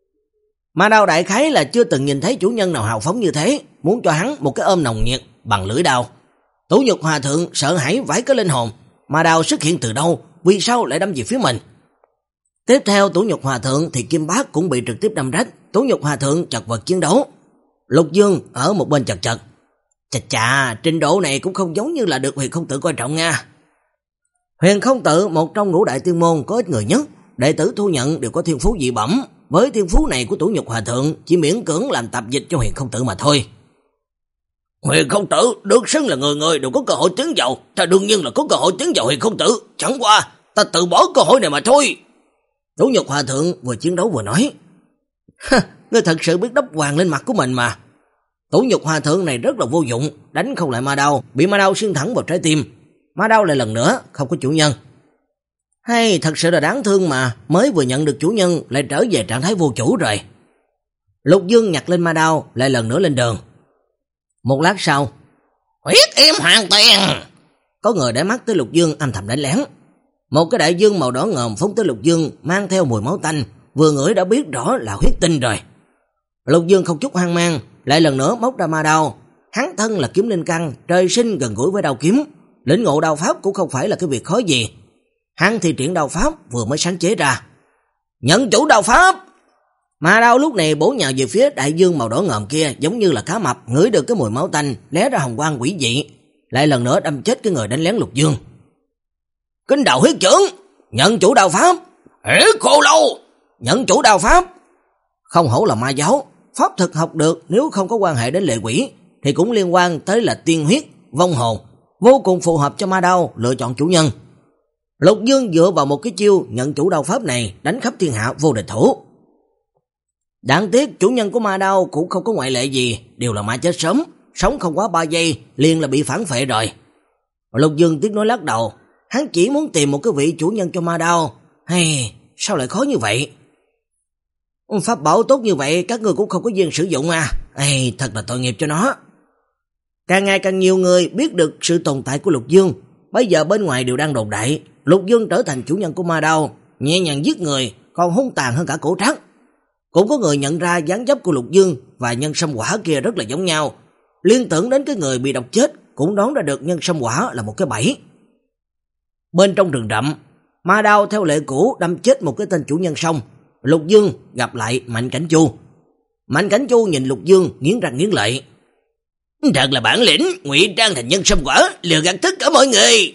Speaker 1: Ma đao đại khái là chưa từng nhìn thấy chủ nhân nào hào phóng như thế, muốn cho hắn một cái ôm nồng nhiệt bằng lưỡi đao. Tủ Nhục Hòa Thượng sợ hãi vãi cái linh hồn, ma đao xuất hiện từ đâu, vì sao lại đâm về phía mình. Tiếp theo Tủ Nhục Hòa Thượng thì kim bát cũng bị trực tiếp đâm rách, Tủ Nhục Hòa Thượng chật vật chiến đấu. Lục Dương ở một bên chật chật, chà chà, trình độ này cũng không giống như là được Huyền Không Tự coi trọng nha. Huyền Không Tự một trong ngũ đại tiên môn có ít người nhất, đệ tử thu nhận đều có thiên phú dị bẩm, với thiên phú này của Tủ Nhục Hòa Thượng chỉ miễn cưỡng làm tập dịch cho Huyền Không Tự mà thôi.
Speaker 2: Huyền Không Tự được xưng là người người đều có cơ hội tiến vào, ta đương nhiên là có cơ hội tiến vào Huyền Không Tự, chẳng qua ta tự bỏ cơ hội này mà thôi.
Speaker 1: Tủ Nhục Hòa Thượng vừa chiến đấu vừa nói, ha, ngươi thật sự biết đắp hoàng lên mặt của mình mà. Tủ Nhục Hòa Thượng này rất là vô dụng, đánh không lại ma đao, bị ma đao xuyên thẳng vào trái tim. Ma đao lại lần nữa không có chủ nhân. Hay thật sự là đáng thương mà, mới vừa nhận được chủ nhân lại trở về trạng thái vô chủ rồi. Lục Dương nhặt lên ma đao, lại lần nữa lên đường. Một lát sau,
Speaker 2: huyết yêm hoàng tiền.
Speaker 1: Có người để mắt tới Lục Dương âm thầm đánh lén. Một cái đại dương màu đỏ ngòm phóng tới Lục Dương, mang theo mùi máu tanh, vừa ngửi đã biết rõ là huyết tinh rồi. Lục Dương không chút hoang mang, lại lần nữa móc ra ma đao. Hắn thân là kiếm linh căn, trời sinh gần gũi với đao kiếm, lĩnh ngộ đao pháp cũng không phải là cái việc khó gì. Hắn thi triển đao pháp vừa mới sáng chế ra. Nhận chủ đao pháp. Ma đao lúc này bổ nhào về phía đại dương màu đỏ ngòm kia, giống như là cá mập ngửi được cái mùi máu tanh, lé ra hồng quang quỷ dị, lại lần nữa đâm chết cái người đánh lén Lục Dương.
Speaker 2: Kinh Đào huyết trưởng,
Speaker 1: nhận chủ đao pháp.
Speaker 2: Hễ khô lâu,
Speaker 1: nhận chủ đao pháp. Không hổ là ma giáo, pháp thực học được nếu không có quan hệ đến lệ quỷ thì cũng liên quan tới là tiên huyết, vong hồn, vô cùng phù hợp cho ma đao lựa chọn chủ nhân. Lục Dương dựa vào một cái chiêu nhận chủ đao pháp này đánh khắp thiên hạ vô địch thủ. Đáng tiếc chủ nhân của ma đao cũng không có ngoại lệ gì, đều là ma chết sớm, sống không quá ba giây liền là bị phản phệ rồi. Lục Dương tiếc nói lắc đầu, hắn chỉ muốn tìm một cái vị chủ nhân cho ma đao, hay sao lại khó như vậy? Pháp bảo tốt như vậy các người cũng không có duyên sử dụng à, Ê, thật là tội nghiệp cho nó. Càng ngày càng nhiều người biết được sự tồn tại của Lục Dương, bây giờ bên ngoài đều đang đồn đại Lục Dương trở thành chủ nhân của ma đao, nhẹ nhàng giết người, còn hung tàn hơn cả cổ trắc. Cũng có người nhận ra dáng dấp của Lục Dương và nhân sâm quả kia rất là giống nhau, liên tưởng đến cái người bị độc chết, cũng đoán ra được nhân sâm quả là một cái bẫy. Bên trong rừng rậm, ma đao theo lệ cũ đâm chết một cái tên chủ nhân xong, Lục Dương gặp lại Mạnh Cảnh Chu. Mạnh Cảnh Chu nhìn Lục Dương nghiến răng nghiến lợi.
Speaker 2: Thật là bản lĩnh, ngụy trang thành nhân sâm quả, lừa gạt tất cả mọi người.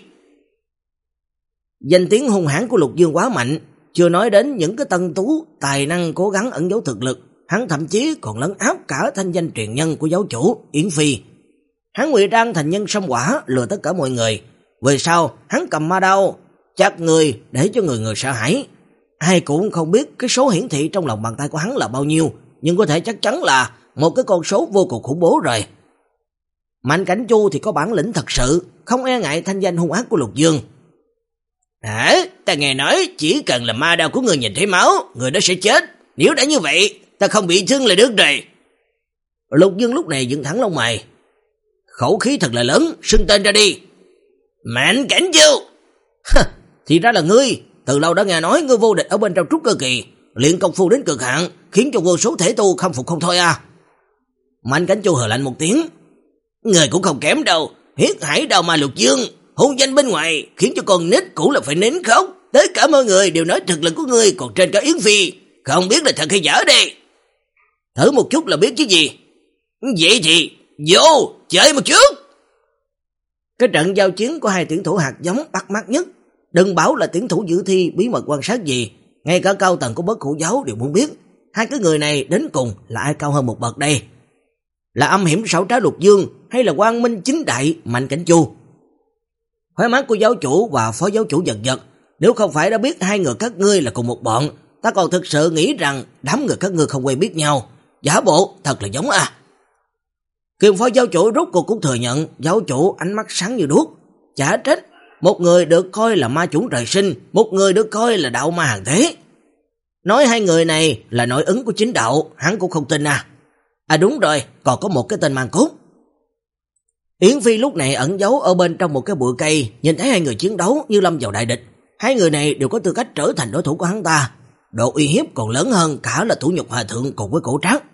Speaker 1: Danh tiếng hung hãn của Lục Dương quá mạnh, chưa nói đến những cái tân tú tài năng cố gắng ẩn giấu thực lực, hắn thậm chí còn lấn áp cả thanh danh truyền nhân của giáo chủ Yến Phi. Hắn ngụy trang thành nhân sâm quả lừa tất cả mọi người. Về sau, hắn cầm ma đao chặt người để cho người người sợ hãi. Ai cũng không biết cái số hiển thị trong lòng bàn tay của hắn là bao nhiêu, nhưng có thể chắc chắn là một cái con số vô cùng khủng bố rồi. Mạnh Cảnh Chu thì có bản lĩnh thật sự, không e ngại thanh danh hung ác của Lục Dương.
Speaker 2: Hả? Ta nghe nói chỉ cần là ma đao của người nhìn thấy máu, người đó sẽ chết. Nếu đã như vậy, ta không bị thương là được rồi.
Speaker 1: Lục Dương lúc này dựng thẳng lông mày. Khẩu khí thật là lớn, xưng tên ra đi.
Speaker 2: Mạnh Cảnh Chu.
Speaker 1: Thì ra là ngươi, từ lâu đã nghe nói ngươi vô địch ở bên trong trúc cơ kỳ, luyện công phu đến cực hạn, khiến cho vô số thể tu khâm phục không thôi à.
Speaker 2: Mạnh Cảnh Chu hừ lạnh một tiếng. Người cũng không kém đâu, Huyết Hải Đao Ma Lục Dương, hung danh bên ngoài, khiến cho con nít cũng là phải nín khóc. Tất cả mọi người đều nói thực lực của ngươi còn trên cả Yến Phi, không biết là thật hay giả đây.
Speaker 1: Thử một chút là biết chứ gì.
Speaker 2: Vậy thì vô chơi một chút.
Speaker 1: Cái trận giao chiến của hai tuyển thủ hạt giống bắt mắt nhất. Đừng bảo là tuyển thủ dự thi bí mật quan sát gì, ngay cả cao tầng của Bất Hủ giáo đều muốn biết hai cái người này đến cùng là ai cao hơn một bậc đây. Là âm hiểm xảo trá Lục Dương hay là quang minh chính đại Mạnh Cảnh Chu? Khóe mắt của giáo chủ và phó giáo chủ giật giật. Nếu không phải đã biết hai người các ngươi là cùng một bọn, ta còn thực sự nghĩ rằng đám người các ngươi không quen biết nhau. Giả bộ thật là giống à. Kiều phó giáo chủ rốt cuộc cũng thừa nhận giáo chủ ánh mắt sáng như đuốc. Chả trách, một người được coi là ma chủng trời sinh, một người được coi là đạo ma hàng thế. Nói hai người này là nội ứng của chính đạo, hắn cũng không tin à. À đúng rồi, còn có một cái tên mang cốt. Yến Phi lúc này ẩn giấu ở bên trong một cái bụi cây, nhìn thấy hai người chiến đấu như lâm vào đại địch. Hai người này đều có tư cách trở thành đối thủ của hắn ta. Độ uy hiếp còn lớn hơn cả là Thủ Nhục Hòa Thượng cùng với Cổ Trác.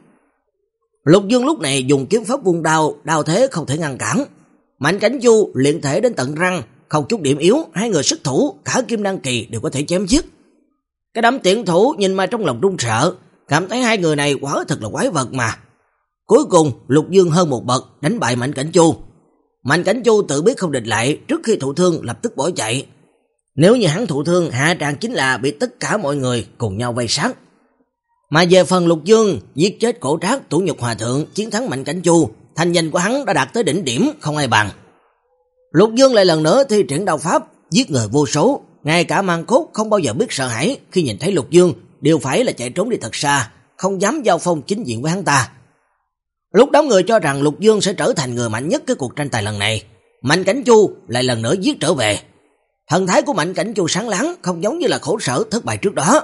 Speaker 1: Lục Dương lúc này dùng kiếm pháp vung đao, đao thế không thể ngăn cản. Mạnh Cảnh Chu luyện thể đến tận răng, không chút điểm yếu, hai người sức thủ, cả kim đăng kỳ đều có thể chém giết. Cái đám tiện thủ nhìn mà trong lòng run sợ, cảm thấy hai người này quả thật là quái vật mà. Cuối cùng Lục Dương hơn một bậc đánh bại Mạnh Cảnh Chu. Mạnh Cảnh Chu tự biết không địch lại, trước khi thụ thương lập tức bỏ chạy. Nếu như hắn thụ thương, hạ tràng chính là bị tất cả mọi người cùng nhau vây sát. Mà về phần Lục Dương giết chết Cổ Trác, Thủ Nhục Hòa Thượng, chiến thắng Mạnh Cảnh Chu, thanh danh của hắn đã đạt tới đỉnh điểm không ai bằng. Lục Dương lại lần nữa thi triển đao pháp giết người vô số, ngay cả Mang Cốt không bao giờ biết sợ hãi, khi nhìn thấy Lục Dương đều phải là chạy trốn đi thật xa, không dám giao phong chính diện với hắn ta. Lúc đám người cho rằng Lục Dương sẽ trở thành người mạnh nhất cái cuộc tranh tài lần này, Mạnh Cảnh Chu lại lần nữa giết trở về. Thần thái của Mạnh Cảnh Chu sáng láng, không giống như là khổ sở thất bại trước đó.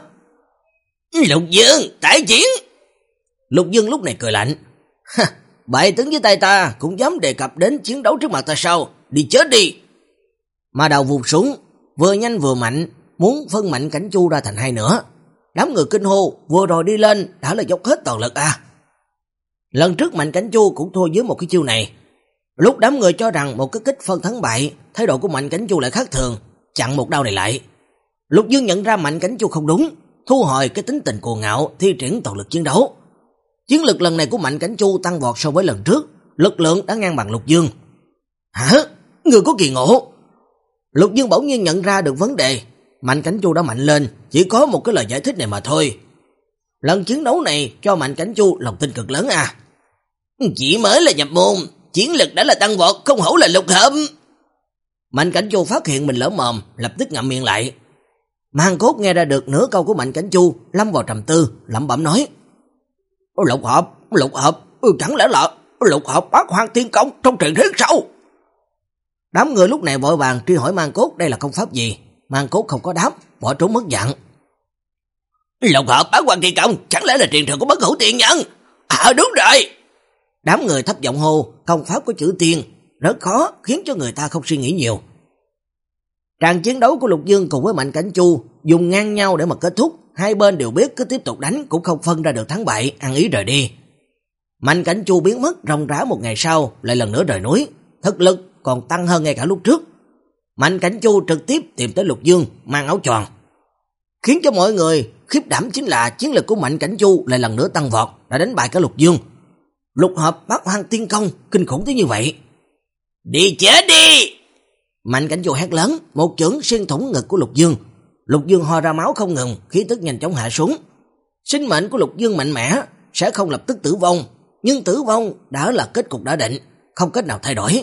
Speaker 2: Lục Dương, tái chiến!
Speaker 1: Lục Dương lúc này cười lạnh. Bại tướng với tay ta cũng dám đề cập đến chiến đấu trước mặt ta sao? Đi chết đi! Mà đầu vụt xuống, vừa nhanh vừa mạnh, muốn phân Mạnh Cảnh Chu ra thành hai nửa. Đám người kinh hô, vừa rồi đi lên đã là dốc hết toàn lực à. Lần trước Mạnh Cảnh Chu cũng thua dưới một cái chiêu này. Lúc đám người cho rằng một cái kích phân thắng bại, thái độ của Mạnh Cảnh Chu lại khác thường, chặn một đao này lại. Lục Dương nhận ra Mạnh Cảnh Chu không đúng, thu hồi cái tính tình cuồng ngạo, thi triển toàn lực chiến đấu. Chiến lực lần này của Mạnh Cảnh Chu tăng vọt so với lần trước, lực lượng đã ngang bằng Lục Dương. Hả? Người có kỳ ngộ? Lục Dương bỗng nhiên nhận ra được vấn đề. Mạnh Cảnh Chu đã mạnh lên, chỉ có một cái lời giải thích này mà thôi. Lần chiến đấu này cho Mạnh Cảnh Chu lòng tin cực lớn à.
Speaker 2: Chỉ mới là nhập môn, chiến lực đã là tăng vọt, không hổ là Lục Hợp.
Speaker 1: Mạnh Cảnh Chu phát hiện mình lỡ mồm, lập tức ngậm miệng lại. Mang Cốt nghe ra được nửa câu của Mạnh Cảnh Chu, lâm vào trầm tư, lẩm bẩm nói: Lục Hợp, Lục Hợp, chẳng lẽ là Lục Hợp Bát Hoang Tiên Công trong truyền thuyết sao? Đám người lúc này vội vàng truy hỏi Mang Cốt đây là công pháp gì. Mang Cốt không có đáp, bỏ trốn mất dạng.
Speaker 2: Lục Hợp Bát Hoang Tiên Công chẳng lẽ là truyền thừa của Bất Hủ Tiên Nhân? À đúng rồi.
Speaker 1: Đám người thấp giọng hô, công pháp của chữ tiên rất khó, khiến cho người ta không suy nghĩ nhiều. Tràng chiến đấu của Lục Dương cùng với Mạnh Cảnh Chu dùng ngang nhau để mà kết thúc, hai bên đều biết cứ tiếp tục đánh cũng không phân ra được thắng bại, ăn ý rời đi. Mạnh Cảnh Chu biến mất ròng rã một ngày sau, lại lần nữa rời núi, thực lực còn tăng hơn ngay cả lúc trước. Mạnh Cảnh Chu trực tiếp tìm tới Lục Dương mang áo choàng. Khiến cho mọi người khiếp đảm chính là chiến lực của Mạnh Cảnh Chu lại lần nữa tăng vọt, đã đánh bại cả Lục Dương. Lục Hợp Bát Hoang Tiên Công kinh khủng tới như vậy.
Speaker 2: Đi chết đi!
Speaker 1: Mạnh Cảnh Chu hét lớn, một chưởng xuyên thủng ngực của Lục Dương. Lục Dương ho ra máu không ngừng, khí tức nhanh chóng hạ xuống. Sinh mệnh của Lục Dương mạnh mẽ, sẽ không lập tức tử vong, nhưng tử vong đã là kết cục đã định, không cách nào thay đổi.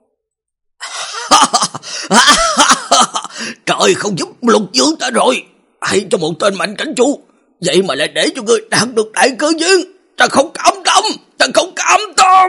Speaker 2: Trời không giúp Lục Dương ta rồi. Hãy cho một tên Mạnh Cảnh Chu, vậy mà lại để cho ngươi đạt được đại cơ duyên. Ta không cảm tâm, ta không cảm tâm.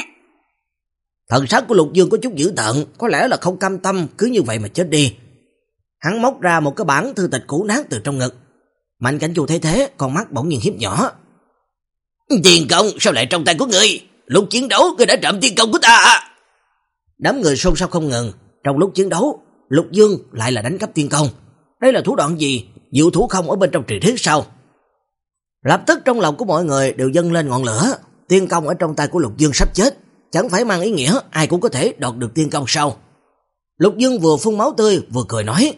Speaker 1: Thần sắc của Lục Dương có chút dữ tợn, có lẽ là không cam tâm cứ như vậy mà chết đi. Hắn móc ra một cái bản thư tịch cũ nát từ trong ngực. Mạnh Cảnh Chu thấy thế, con mắt bỗng nhiên hiếp nhỏ.
Speaker 2: Tiền công sao lại trong tay của ngươi? Lúc chiến đấu ngươi đã trộm tiền công của ta à?
Speaker 1: Đám người xôn xao không ngừng. Trong lúc chiến đấu, Lục Dương lại là đánh cắp tiên công. Đây là thủ đoạn gì? Diệu thủ không ở bên trong truyền thuyết sao? Lập tức trong lòng của mọi người đều dâng lên ngọn lửa. Tiên công ở trong tay của Lục Dương sắp chết, chẳng phải mang ý nghĩa ai cũng có thể đoạt được tiên công sao? Lục Dương vừa phun máu tươi vừa cười nói.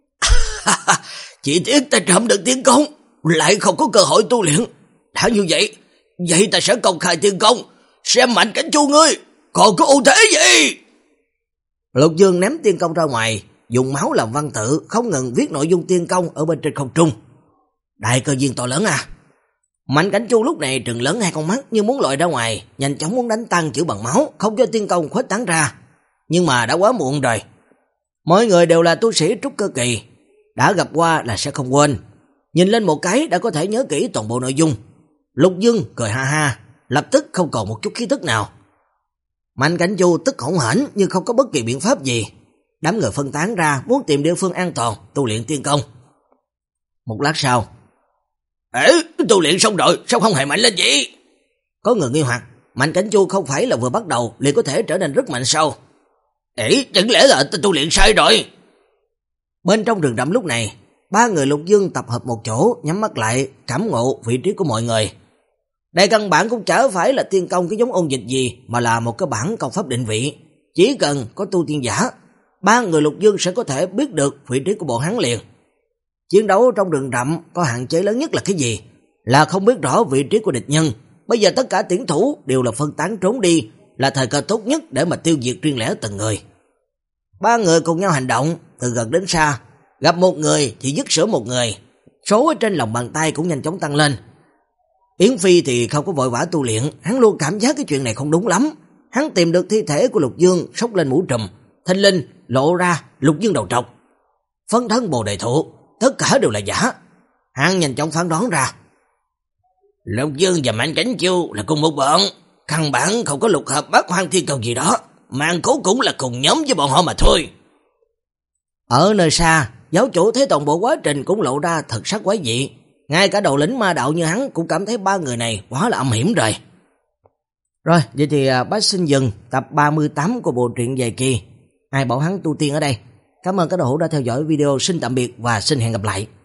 Speaker 2: Chỉ tiếc ta trộm được tiên công, lại không có cơ hội tu luyện. Đã như vậy, vậy ta sẽ công khai tiên công, xem Mạnh Cảnh Chu ngươi còn có ưu thế gì.
Speaker 1: Lục Dương ném tiên công ra ngoài, dùng máu làm văn tự, không ngừng viết nội dung tiên công ở bên trên không trung. Đại cơ duyên to lớn à! Mạnh Cảnh Chu lúc này trừng lớn hai con mắt như muốn lội ra ngoài, nhanh chóng muốn đánh tan chữ bằng máu, không cho tiên công khuếch tán ra. Nhưng mà đã quá muộn rồi. Mọi người đều là tu sĩ trúc cơ kỳ, đã gặp qua là sẽ không quên. Nhìn lên một cái đã có thể nhớ kỹ toàn bộ nội dung. Lục Dương cười ha ha, lập tức không còn một chút khí tức nào. Mạnh Cảnh Chu tức hổn hển nhưng không có bất kỳ biện pháp gì. Đám người phân tán ra muốn tìm địa phương an toàn tu luyện tiên công. Một lát sau,
Speaker 2: Ê, tu luyện xong rồi sao không hề mạnh lên vậy?
Speaker 1: Có người nghi hoặc, Mạnh Cảnh Chu không phải là vừa bắt đầu liền có thể trở nên rất mạnh sao?
Speaker 2: Ê, chẳng lẽ là ta tu luyện sai rồi?
Speaker 1: Bên trong rừng rậm lúc này, ba người Lục Dương tập hợp một chỗ, nhắm mắt lại, cảm ngộ vị trí của mọi người. Đây căn bản cũng chả phải là tiên công cái giống ôn dịch gì, mà là một cái bản công pháp định vị. Chỉ cần có tu tiên giả, ba người Lục Dương sẽ có thể biết được vị trí của bọn hắn liền. Chiến đấu trong rừng rậm có hạn chế lớn nhất là cái gì? Là không biết rõ vị trí của địch nhân. Bây giờ tất cả tiến thủ đều là phân tán trốn đi, là thời cơ tốt nhất để mà tiêu diệt riêng lẻ từng người. Ba người cùng nhau hành động, từ gần đến xa, gặp một người thì dứt sửa một người. Số ở trên lòng bàn tay cũng nhanh chóng tăng lên. Yến Phi thì không có vội vã tu luyện, hắn luôn cảm giác cái chuyện này không đúng lắm. Hắn tìm được thi thể của Lục Dương, xốc lên mũ trùm, thanh linh lộ ra Lục Dương đầu trọc, phân thân bồ đề thụ, tất cả đều là giả. Hắn nhanh chóng phán đoán ra,
Speaker 2: Lục Dương và Mạnh Cảnh Chu là cùng một bọn, căn bản không có lục hợp bát hoang thiên cầu gì đó, Màn Cố cũng là cùng nhóm với bọn họ mà thôi.
Speaker 1: Ở nơi xa, giáo chủ thấy toàn bộ quá trình cũng lộ ra thật sắc quái dị. Ngay cả đầu lĩnh ma đạo như hắn cũng cảm thấy ba người này quá là âm hiểm rồi. Rồi, vậy thì bác xin dừng tập ba mươi tám của bộ truyện dài kỳ Ai bảo hắn tu tiên ở đây. Cảm ơn các đồ hữu đã theo dõi video, xin tạm biệt và xin hẹn gặp lại.